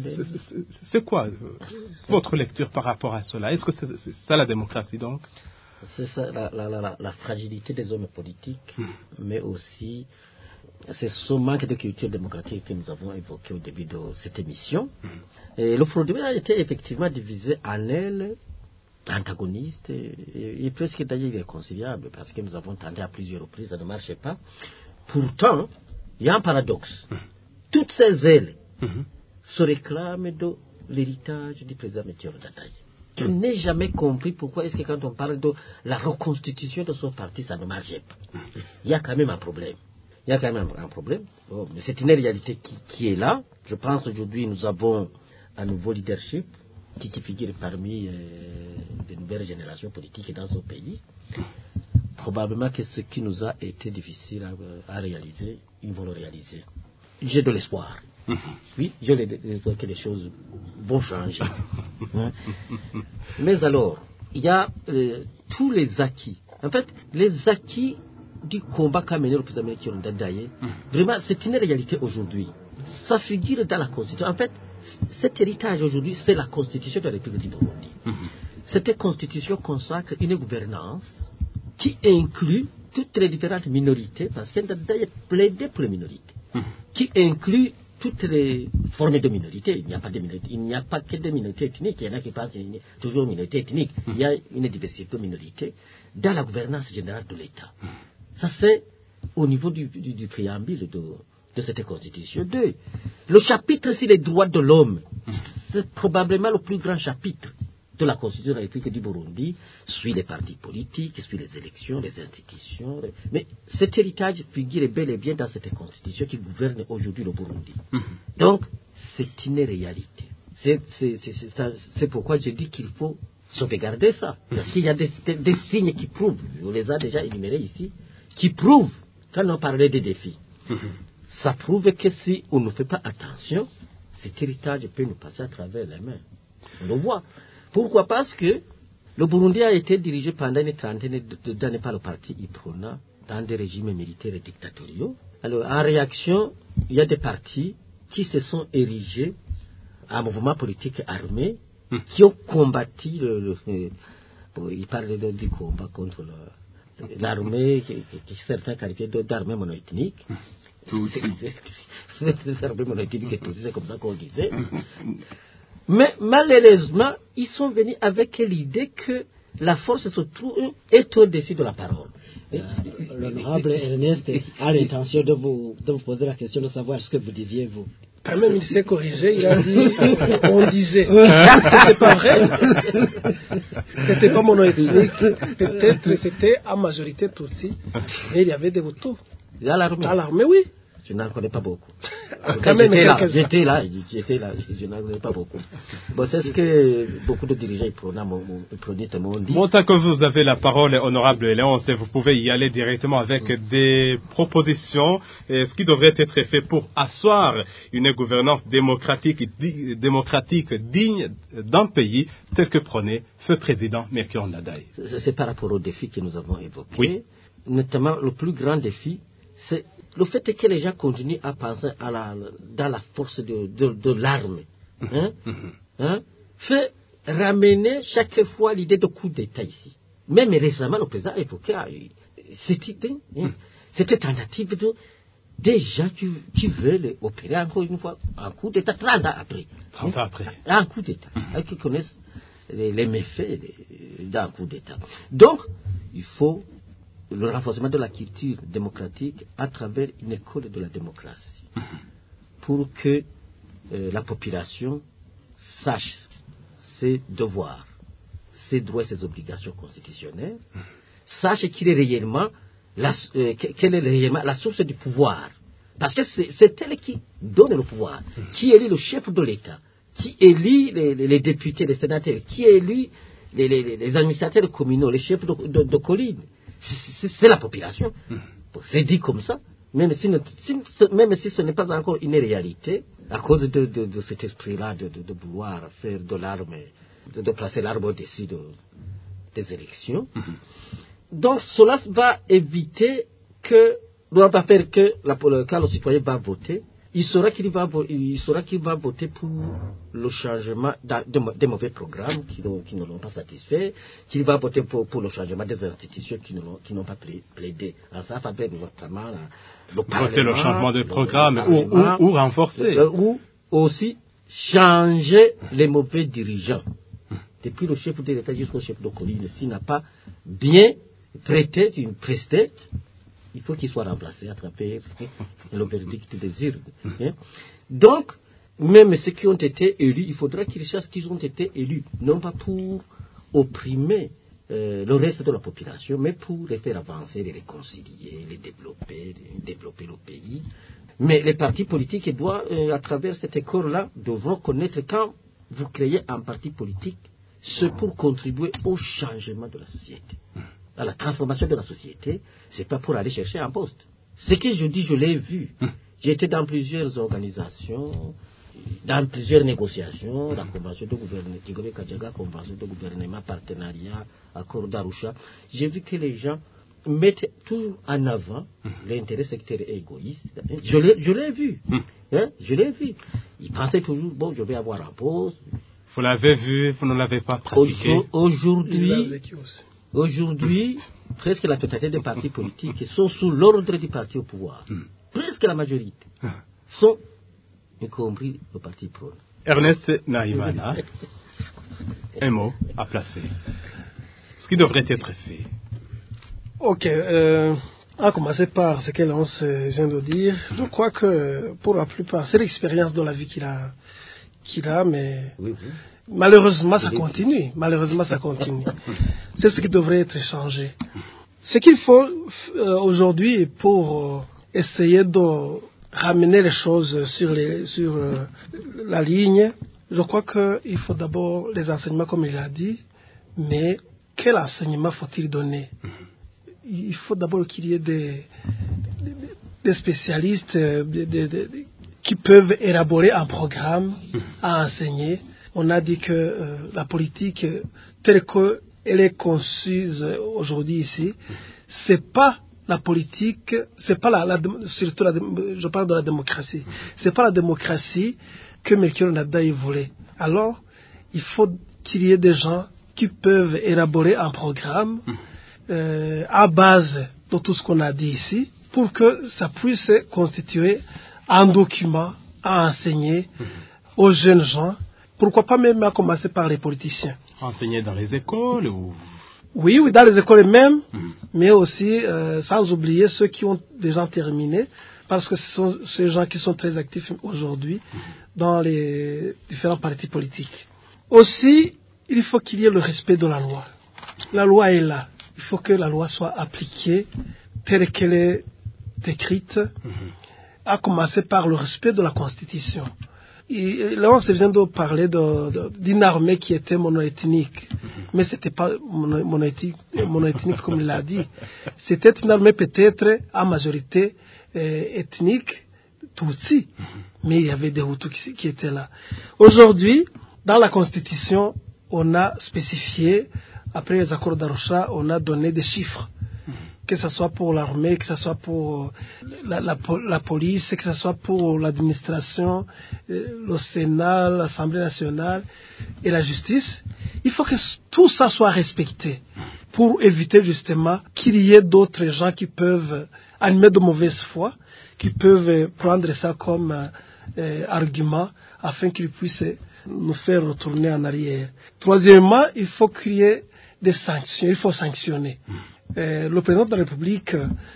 C'est quoi euh, votre lecture par rapport à cela? Est-ce que c'est, c'est ça la démocratie donc? C'est ça la, la, la, la fragilité des hommes politiques, mmh. mais aussi c'est ce manque de culture démocratique que nous avons évoqué au début de cette émission. Mmh. Et le Frodebo a été effectivement divisé en ailes antagonistes et, et presque d'ailleurs irréconciliables parce que nous avons tenté à plusieurs reprises, ça ne marchait pas. Pourtant, il y a un paradoxe. Mmh. Toutes ces ailes mmh. se réclament de l'héritage du président Melchior Ndadaye. Je mmh. n'ai jamais compris pourquoi est-ce que quand on parle de la reconstitution de son parti, ça ne marchait pas. Mmh. Il y a quand même un problème. Il y a quand même un problème. Oh, mais c'est une réalité qui, qui est là. Je pense qu'aujourd'hui, nous avons un nouveau leadership qui, qui figure parmi euh, les nouvelles générations politiques dans ce pays. Probablement que ce qui nous a été difficile à, à réaliser, ils vont le réaliser. J'ai de l'espoir. Mmh. Oui, j'ai de l'espoir que les choses vont changer. Hein? Mais alors, il y a euh, tous les acquis. En fait, les acquis du combat qu'a mené le président Melchior Ndadaye, mmh. vraiment, c'est une réalité aujourd'hui. Ça figure dans la Constitution. En fait, cet héritage aujourd'hui, c'est la Constitution de la République du Burundi. Mmh. Cette Constitution consacre une gouvernance qui inclut toutes les différentes minorités, parce que Ndadaye plaidait pour les minorités, mmh. qui inclut toutes les formes de minorités. Il n'y a pas de minorités, il n'y a pas que de minorités ethniques. Il y en a qui pensent qu'il y a toujours minorités ethniques. Mmh. Il y a une diversité de minorités dans la gouvernance générale de l'État. Mmh. Ça, c'est au niveau du, du, du préambule de, de cette Constitution. Deux, le chapitre sur les droits de l'homme, mmh. c'est probablement le plus grand chapitre de la Constitution de la République du Burundi, suit les partis politiques, suit les élections, les institutions. Mais cet héritage figure bel et bien dans cette Constitution qui gouverne aujourd'hui le Burundi. Mmh. Donc, c'est une réalité. C'est, c'est, c'est, c'est, ça, c'est pourquoi je dis qu'il faut sauvegarder ça. Parce qu'il y a des, des, des signes qui prouvent, on les a déjà énumérés ici, qui prouvent, quand on parlait des défis, mmh. ça prouve que si on ne fait pas attention, cet héritage peut nous passer à travers les mains. On le voit. Pourquoi? Parce que le Burundi a été dirigé pendant une trentaine d'années par le parti Iprona dans des régimes militaires et dictatoriaux. Alors, en réaction, il y a des partis qui se sont érigés en mouvement politique armé, mmh. qui ont combattu le... le, le bon, il parle de, du combat contre le, l'armée, qui, qui certains qualifiés d'armée monoethnique. Tout c'est l'armée monoethnique, c'est comme ça qu'on disait. Mais malheureusement, ils sont venus avec l'idée que la force se trouve est au-dessus de la parole. Euh, L'honorable Ernest a l'intention de vous, de vous poser la question de savoir ce que vous disiez, vous. Quand même, il s'est corrigé, il a dit on disait. C'était pas vrai. C'était pas monoethnique. Peut-être c'était à majorité Tutsi, mais il y avait des Hutus. Dans l'armée. Dans l'armée, oui. Je n'en connais pas beaucoup. Quand même, j'étais, là, j'étais là, j'étais là, je n'en connais pas beaucoup. Bon, c'est ce que beaucoup de dirigeants pronistes m'ont dit. Bon, tant que vous avez la parole, honorable Léonce, vous pouvez y aller directement avec mmh. des propositions, et ce qui devrait être fait pour asseoir une gouvernance démocratique, di, démocratique digne d'un pays tel que prenait feu président Melchior Ndadaye. C'est, c'est par rapport aux défis que nous avons évoqués. Oui. Notamment, le plus grand défi, c'est le fait que les gens continuent à penser à la, dans la force de, de, de l'arme, hein, mmh. hein, fait ramener chaque fois l'idée de coup d'État ici. Même récemment, le président a évoqué cette idée, hein, cette tentative de, des gens qui, qui veulent opérer encore une fois un coup d'État trente ans après. trente ans après. Un coup d'État, mmh. qui connaissent les, les méfaits d'un coup d'État. Donc, il faut le renforcement de la culture démocratique à travers une école de la démocratie, mmh. pour que euh, la population sache ses devoirs, ses droits et ses obligations constitutionnelles, mmh. sache qu'il est réellement la, euh, quelle est réellement la source du pouvoir. Parce que c'est, c'est elle qui donne le pouvoir, mmh. qui élit le chef de l'État, qui élit les, les, les députés, les sénateurs, qui élit les, les, les administrateurs communaux, les chefs de, de, de collines. C'est, c'est la population. Mmh. Bon, c'est dit comme ça, même si, si, même si ce n'est pas encore une réalité, à cause de, de, de cet esprit-là de, de, de vouloir faire de l'arme, de, de placer l'arme au-dessus de, des élections. Mmh. donc cela va éviter que, ne va faire que la, quand le citoyen va voter, il saura qu'il va, il saura qu'il va voter pour le changement de, des mauvais programmes qui, qui ne l'ont pas satisfait, qu'il va voter pour, pour le changement des institutions qui, ne qui n'ont pas plaidé en sa faveur, notamment le Parlement. Voter le changement des programmes ou, ou, ou renforcer. Euh, ou aussi changer les mauvais dirigeants. Depuis le chef de l'État jusqu'au chef de colline, s'il n'a pas bien prêté, une presté, il faut qu'il soit remplacé, attrapé le verdict des urnes. Hein? Donc, même ceux qui ont été élus, il faudra qu'ils sachent qu'ils ont été élus, non pas pour opprimer euh, le reste de la population, mais pour les faire avancer, les réconcilier, les développer, les développer le pays. Mais les partis politiques doivent, euh, à travers cette école-là, devront connaître quand vous créez un parti politique, c'est pour contribuer au changement de la société. À la transformation de la société, c'est pas pour aller chercher un poste. Ce que je dis, je l'ai vu. J'ai été dans plusieurs organisations, dans plusieurs négociations, la convention de gouvernement, Tigre Kadjaga, convention de gouvernement, partenariat, accord d'Arusha. J'ai vu que les gens mettent toujours en avant l'intérêt sectaire et égoïste. Je l'ai, je l'ai vu. Hein? Je l'ai vu. Ils pensaient toujours, bon, je vais avoir un poste. Vous l'avez vu, vous ne l'avez pas pratiqué. Aujourd'hui, aujourd'hui, presque la totalité des partis politiques sont sous l'ordre du parti au pouvoir. Mm. Presque la majorité sont, y compris le parti prône. Ernest Naïvana, un mot à placer. Ce qui devrait être fait. Ok, euh, à commencer par ce que Léonce vient de dire. Je crois que pour la plupart, c'est l'expérience de la vie qu'il a. qu'il a, mais oui, oui. malheureusement ça continue. Malheureusement ça continue. C'est ce qui devrait être changé. Ce qu'il faut euh, aujourd'hui pour euh, essayer de ramener les choses sur, les, sur euh, la ligne, je crois qu'il faut d'abord les enseignements comme il a dit, mais quel enseignement faut-il donner? Il faut d'abord qu'il y ait des, des, des spécialistes, des, des, des, qui peuvent élaborer un programme à enseigner. On a dit que euh, la politique telle qu'elle est conçue aujourd'hui ici, c'est pas la politique, c'est pas la, la surtout la, je parle de la démocratie, c'est pas la démocratie que Melchior Ndadaye voulait. Alors, il faut qu'il y ait des gens qui peuvent élaborer un programme euh, à base de tout ce qu'on a dit ici, pour que ça puisse constituer un document à enseigner aux jeunes gens, pourquoi pas même à commencer par les politiciens. Enseigner dans les écoles ou... Oui, oui, dans les écoles même, mmh. mais aussi euh, sans oublier ceux qui ont déjà terminé, parce que ce sont ces gens qui sont très actifs aujourd'hui mmh. dans les différents partis politiques. Aussi, il faut qu'il y ait le respect de la loi. La loi est là. Il faut que la loi soit appliquée telle qu'elle est écrite, mmh. à commencer par le respect de la Constitution. Et là, on se vient de parler de, de, d'une armée qui était monoethnique. Mm-hmm. Mais ce n'était pas mono, monoethnique, monoethnique comme il l'a dit. C'était une armée peut-être à majorité euh, ethnique, Tutsi. Mm-hmm. Mais il y avait des Hutus qui, qui étaient là. Aujourd'hui, dans la Constitution, on a spécifié, après les accords d'Arusha, on a donné des chiffres. Que ce soit pour l'armée, que ce soit pour la, la, la police, que ce soit pour l'administration, le Sénat, l'Assemblée nationale et la justice, il faut que tout ça soit respecté pour éviter justement qu'il y ait d'autres gens qui peuvent animer de mauvaise foi, qui peuvent prendre ça comme euh, argument afin qu'ils puissent nous faire retourner en arrière. Troisièmement, il faut qu'il y ait des sanctions, il faut sanctionner. Euh, le président de la République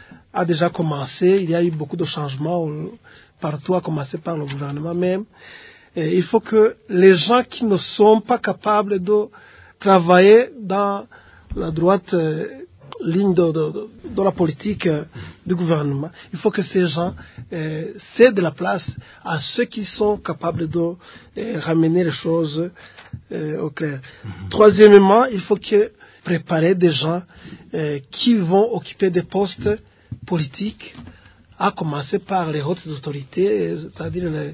a déjà commencé, il y a eu beaucoup de changements partout, à commencer par le gouvernement même. Et il faut que les gens qui ne sont pas capables de travailler dans la droite euh, ligne de, de, de, de la politique euh, du gouvernement, il faut que ces gens euh, cèdent la place à ceux qui sont capables de euh, ramener les choses euh, au clair. Mm-hmm. Troisièmement, il faut que préparer des gens euh, qui vont occuper des postes politiques, à commencer par les hautes autorités, c'est-à-dire les,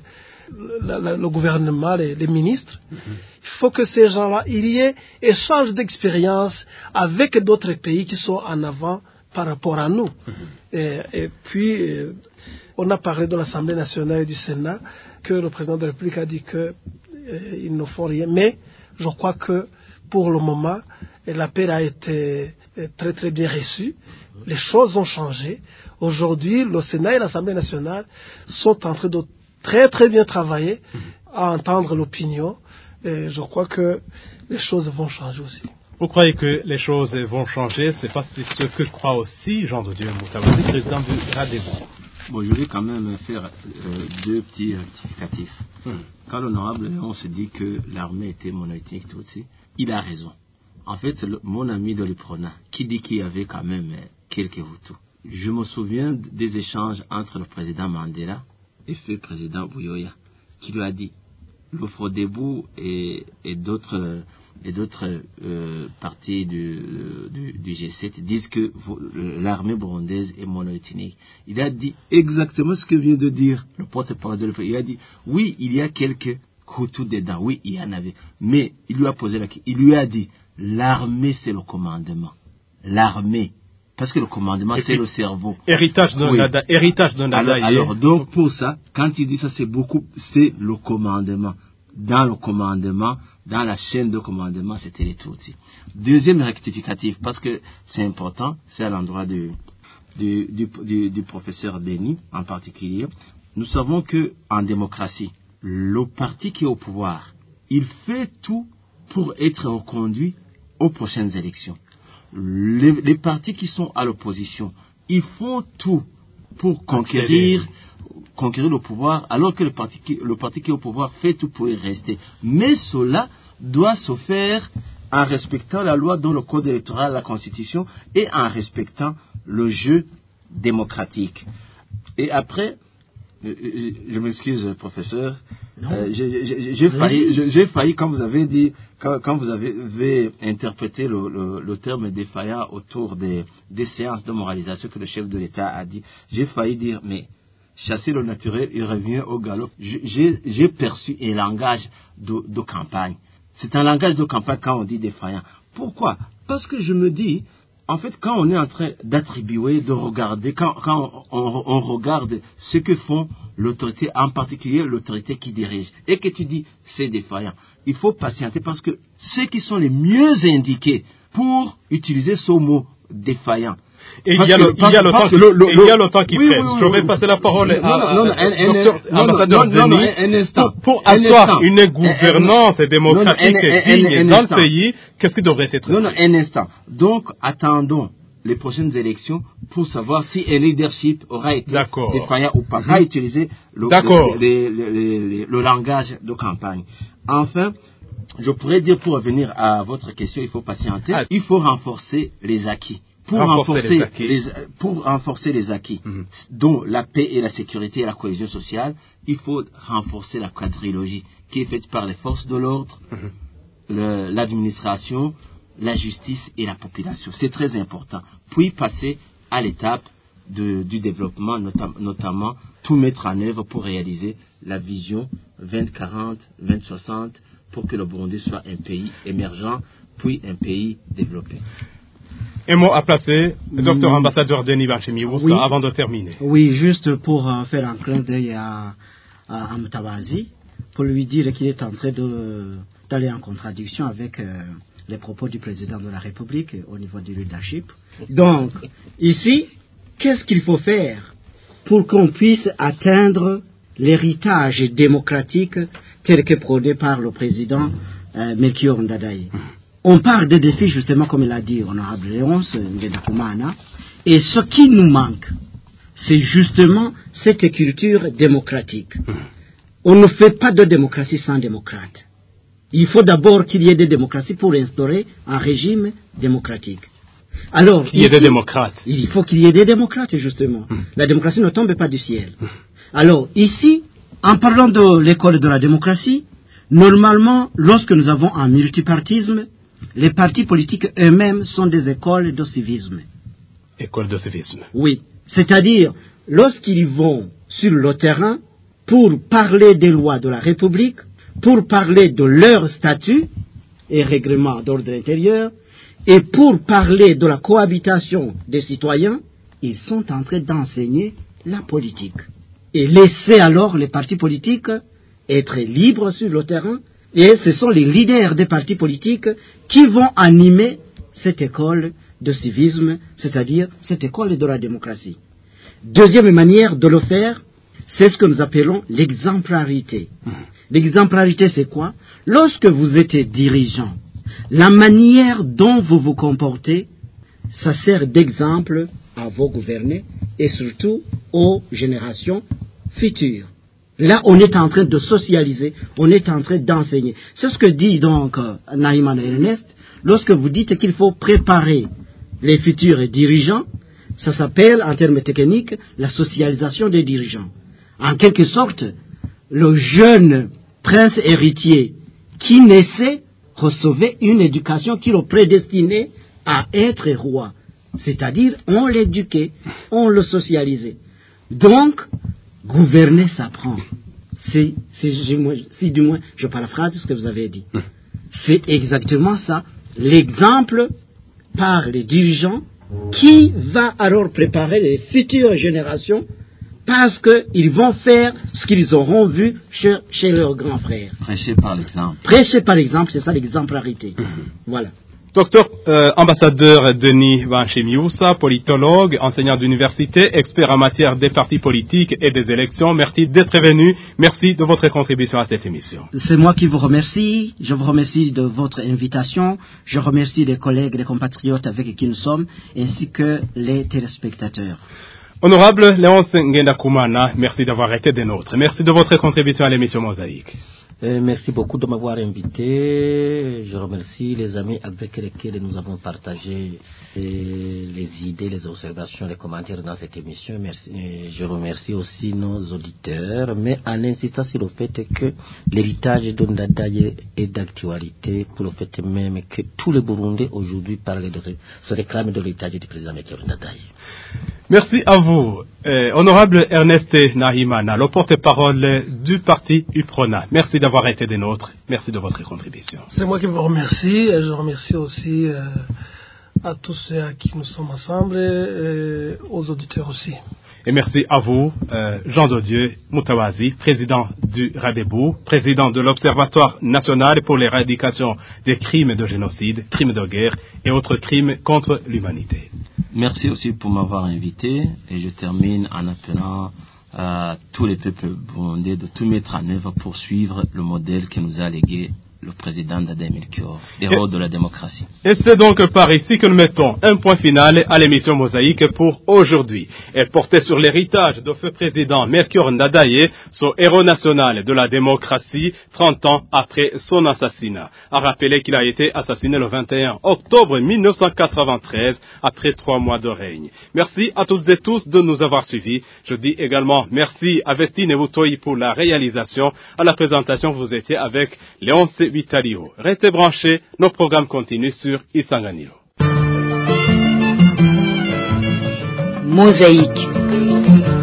le, le, le gouvernement, les, les ministres. Mm-hmm. Il faut que ces gens-là, il y ait échange d'expérience avec d'autres pays qui sont en avant par rapport à nous. Mm-hmm. Et, et puis, euh, on a parlé de l'Assemblée nationale et du Sénat, que le président de la République a dit qu'ils euh, ne font rien. Mais je crois que pour le moment, l'appel a été très très bien reçu. Les choses ont changé. Aujourd'hui, le Sénat et l'Assemblée nationale sont en train de très très bien travailler à entendre l'opinion. Et je crois que les choses vont changer aussi. Vous croyez que les choses vont changer? C'est pas ce que croit aussi Jean de Dieu Moutawazi, président du Radebo. Bon, je vais quand même faire euh, deux petits rectificatifs. Hum. Quand l'honorable Léon se dit que l'armée était monolithique tout aussi, il a raison. En fait, c'est le, mon ami de l'Iprona qui dit qu'il y avait quand même euh, quelques Hutus. Je me souviens des échanges entre le président Mandela et le président Buyoya, qui lui a dit le Frodebo et, et d'autres et d'autres euh, partis du, du, du G sept disent que l'armée burundaise est monolithique. Il a dit exactement ce que vient de dire le porte-parole de l'État. Il a dit oui, il y a quelques Hutus dedans, oui, il y en avait, mais il lui a posé la question, il lui a dit l'armée c'est le commandement, l'armée, parce que le commandement c'est le cerveau. Héritage de oui. Nada, héritage de Nada. Alors, alors donc pour ça, quand il dit ça, c'est beaucoup, c'est le commandement. Dans le commandement, dans la chaîne de commandement, c'était les Tutsis. Deuxième rectificatif, parce que c'est important, c'est à l'endroit du, du, du, du, du professeur Denis en particulier. Nous savons que en démocratie, le parti qui est au pouvoir, il fait tout pour être reconduit aux prochaines élections. Les, les partis qui sont à l'opposition, ils font tout pour conquérir, conquérir le pouvoir, alors que le parti, qui, le parti qui est au pouvoir fait tout pour y rester. Mais cela doit se faire en respectant la loi dans le code électoral, la constitution, et en respectant le jeu démocratique. Et après, je m'excuse, professeur, euh, j'ai failli, j'ai failli, quand vous avez dit, quand, quand vous avez, avez interprété le, le, le terme défaillant autour des, des séances de moralisation que le chef de l'État a dit, j'ai failli dire, mais chasser le naturel, il revient au galop. J'ai perçu un langage de, de campagne. C'est un langage de campagne quand on dit défaillant. Pourquoi? Parce que je me dis, en fait, quand on est en train d'attribuer, de regarder, quand, quand on, on, on regarde ce que font l'autorité, en particulier l'autorité qui dirige, et que tu dis c'est défaillant, il faut patienter parce que ceux qui sont les mieux indiqués pour utiliser ce mot défaillant, et il y a le, il y a le temps qui, le, le, il y a le temps qui oui, presse. Oui, oui, je vais oui, passer la parole non, à, non, non, à non, docteur non, ambassadeur non, non, Denis non, un instant, pour, pour asseoir instant, une gouvernance un, démocratique non, non, digne un, un, dans le pays. Qu'est-ce qui devrait être fait? Non, non, un instant. Donc, attendons les prochaines élections pour savoir si un leadership aura été défaillant ou pas. Mm-hmm. Pas utiliser le, le, le, le, le, le langage de campagne. Enfin, je pourrais dire, pour revenir à votre question, il faut patienter. Ah. Il faut renforcer les acquis. Pour renforcer, renforcer, les acquis. Les, pour renforcer les acquis, mm-hmm. dont la paix et la sécurité et la cohésion sociale, il faut renforcer la quadrilogie qui est faite par les forces de l'ordre, mm-hmm. l'administration, la justice et la population. C'est très important. Puis passer à l'étape de, du développement, notam, notamment tout mettre en œuvre pour réaliser la vision vingt quarante, vingt soixante, pour que le Burundi soit un pays émergent, puis un pays développé. Un mot à placer, docteur ambassadeur Denis Banchimi-Moussa, oui. Avant de terminer. Oui, juste pour euh, faire un clin d'œil à, à, à Moutawazi, pour lui dire qu'il est en train d'aller en contradiction avec euh, les propos du président de la République au niveau du leadership. Donc, ici, qu'est-ce qu'il faut faire pour qu'on puisse atteindre l'héritage démocratique tel que prôné par le président euh, Melchior Ndadaye? On parle des défis, justement, comme il a dit, honorable Léonce, Ndedakumana, et ce qui nous manque, c'est justement cette culture démocratique. On ne fait pas de démocratie sans démocrate. Il faut d'abord qu'il y ait des démocraties pour instaurer un régime démocratique. Alors, il y ait des démocrates. Il faut qu'il y ait des démocrates, justement. Mmh. La démocratie ne tombe pas du ciel. Mmh. Alors, ici, en parlant de l'école de la démocratie, normalement, lorsque nous avons un multipartisme, les partis politiques eux-mêmes sont des écoles de civisme. Écoles de civisme. Oui. C'est-à-dire, lorsqu'ils vont sur le terrain, pour parler des lois de la République, pour parler de leur statut et règlement d'ordre intérieur, et pour parler de la cohabitation des citoyens, ils sont en train d'enseigner la politique. Et laisser alors les partis politiques être libres sur le terrain, et ce sont les leaders des partis politiques qui vont animer cette école de civisme, c'est-à-dire cette école de la démocratie. Deuxième manière de le faire, c'est ce que nous appelons l'exemplarité. L'exemplarité, c'est quoi? Lorsque vous êtes dirigeant, la manière dont vous vous comportez, ça sert d'exemple à vos gouvernés et surtout aux générations futures. Là, on est en train de socialiser, on est en train d'enseigner. C'est ce que dit donc euh, Naïman Ernest, lorsque vous dites qu'il faut préparer les futurs dirigeants, ça s'appelle, en termes techniques, la socialisation des dirigeants. En quelque sorte, le jeune prince héritier qui naissait recevait une éducation qui le prédestinait à être roi. C'est-à-dire, on l'éduquait, on le socialisait. Donc, gouverner s'apprend. Si, si, si du moins je paraphrase ce que vous avez dit. C'est exactement ça. L'exemple par les dirigeants qui va alors préparer les futures générations parce qu'ils vont faire ce qu'ils auront vu chez, chez leurs grands frères. Prêcher par l'exemple. Prêcher par l'exemple, c'est ça l'exemplarité. Voilà. Docteur euh, ambassadeur Denis Banchimioussa, politologue, enseignant d'université, expert en matière des partis politiques et des élections, merci d'être venu. Merci de votre contribution à cette émission. C'est moi qui vous remercie. Je vous remercie de votre invitation. Je remercie les collègues, les compatriotes avec qui nous sommes, ainsi que les téléspectateurs. Honorable Léonce Ngendakumana, merci d'avoir été des nôtres. Merci de votre contribution à l'émission Mosaïque. Euh, merci beaucoup de m'avoir invité. Je remercie les amis avec lesquels nous avons partagé euh, les idées, les observations, les commentaires dans cette émission. Merci. Je remercie aussi nos auditeurs, mais en insistant sur le fait que l'héritage de Ndadaye est d'actualité, pour le fait même que tous les Burundais aujourd'hui parlent de ce, se réclament de l'héritage du président Melchior Ndadaye. Merci à vous, euh, honorable Ernest Nahimana, le porte-parole du parti U P R O N A. Merci d'avoir été des nôtres. Merci de votre contribution. C'est moi qui vous remercie et je remercie aussi euh, à tous ceux à qui nous sommes ensemble et aux auditeurs aussi. Et merci à vous, euh, Jean Dodieu Moutawazi, président du RADEBU, président de l'Observatoire national pour l'éradication des crimes de génocide, crimes de guerre et autres crimes contre l'humanité. Merci aussi pour m'avoir invité et je termine en appelant à tous les peuples burundais de tout mettre en œuvre pour suivre le modèle que nous a légué le président Ndadaye Melchior, héros de la démocratie. Et c'est donc par ici que nous mettons un point final à l'émission Mosaïque pour aujourd'hui. Elle portait sur l'héritage de feu président Melchior Ndadaye, son héros national de la démocratie, trente ans après son assassinat. À rappeler qu'il a été assassiné le vingt et un octobre mille neuf cent quatre-vingt-treize, après trois mois de règne. Merci à toutes et tous de nous avoir suivis. Je dis également merci à Vestine Ewutoyi pour la réalisation. À la présentation, vous étiez avec Léonce Vitalio. Restez branchés, nos programmes continuent sur Isanganiro. Mosaïque.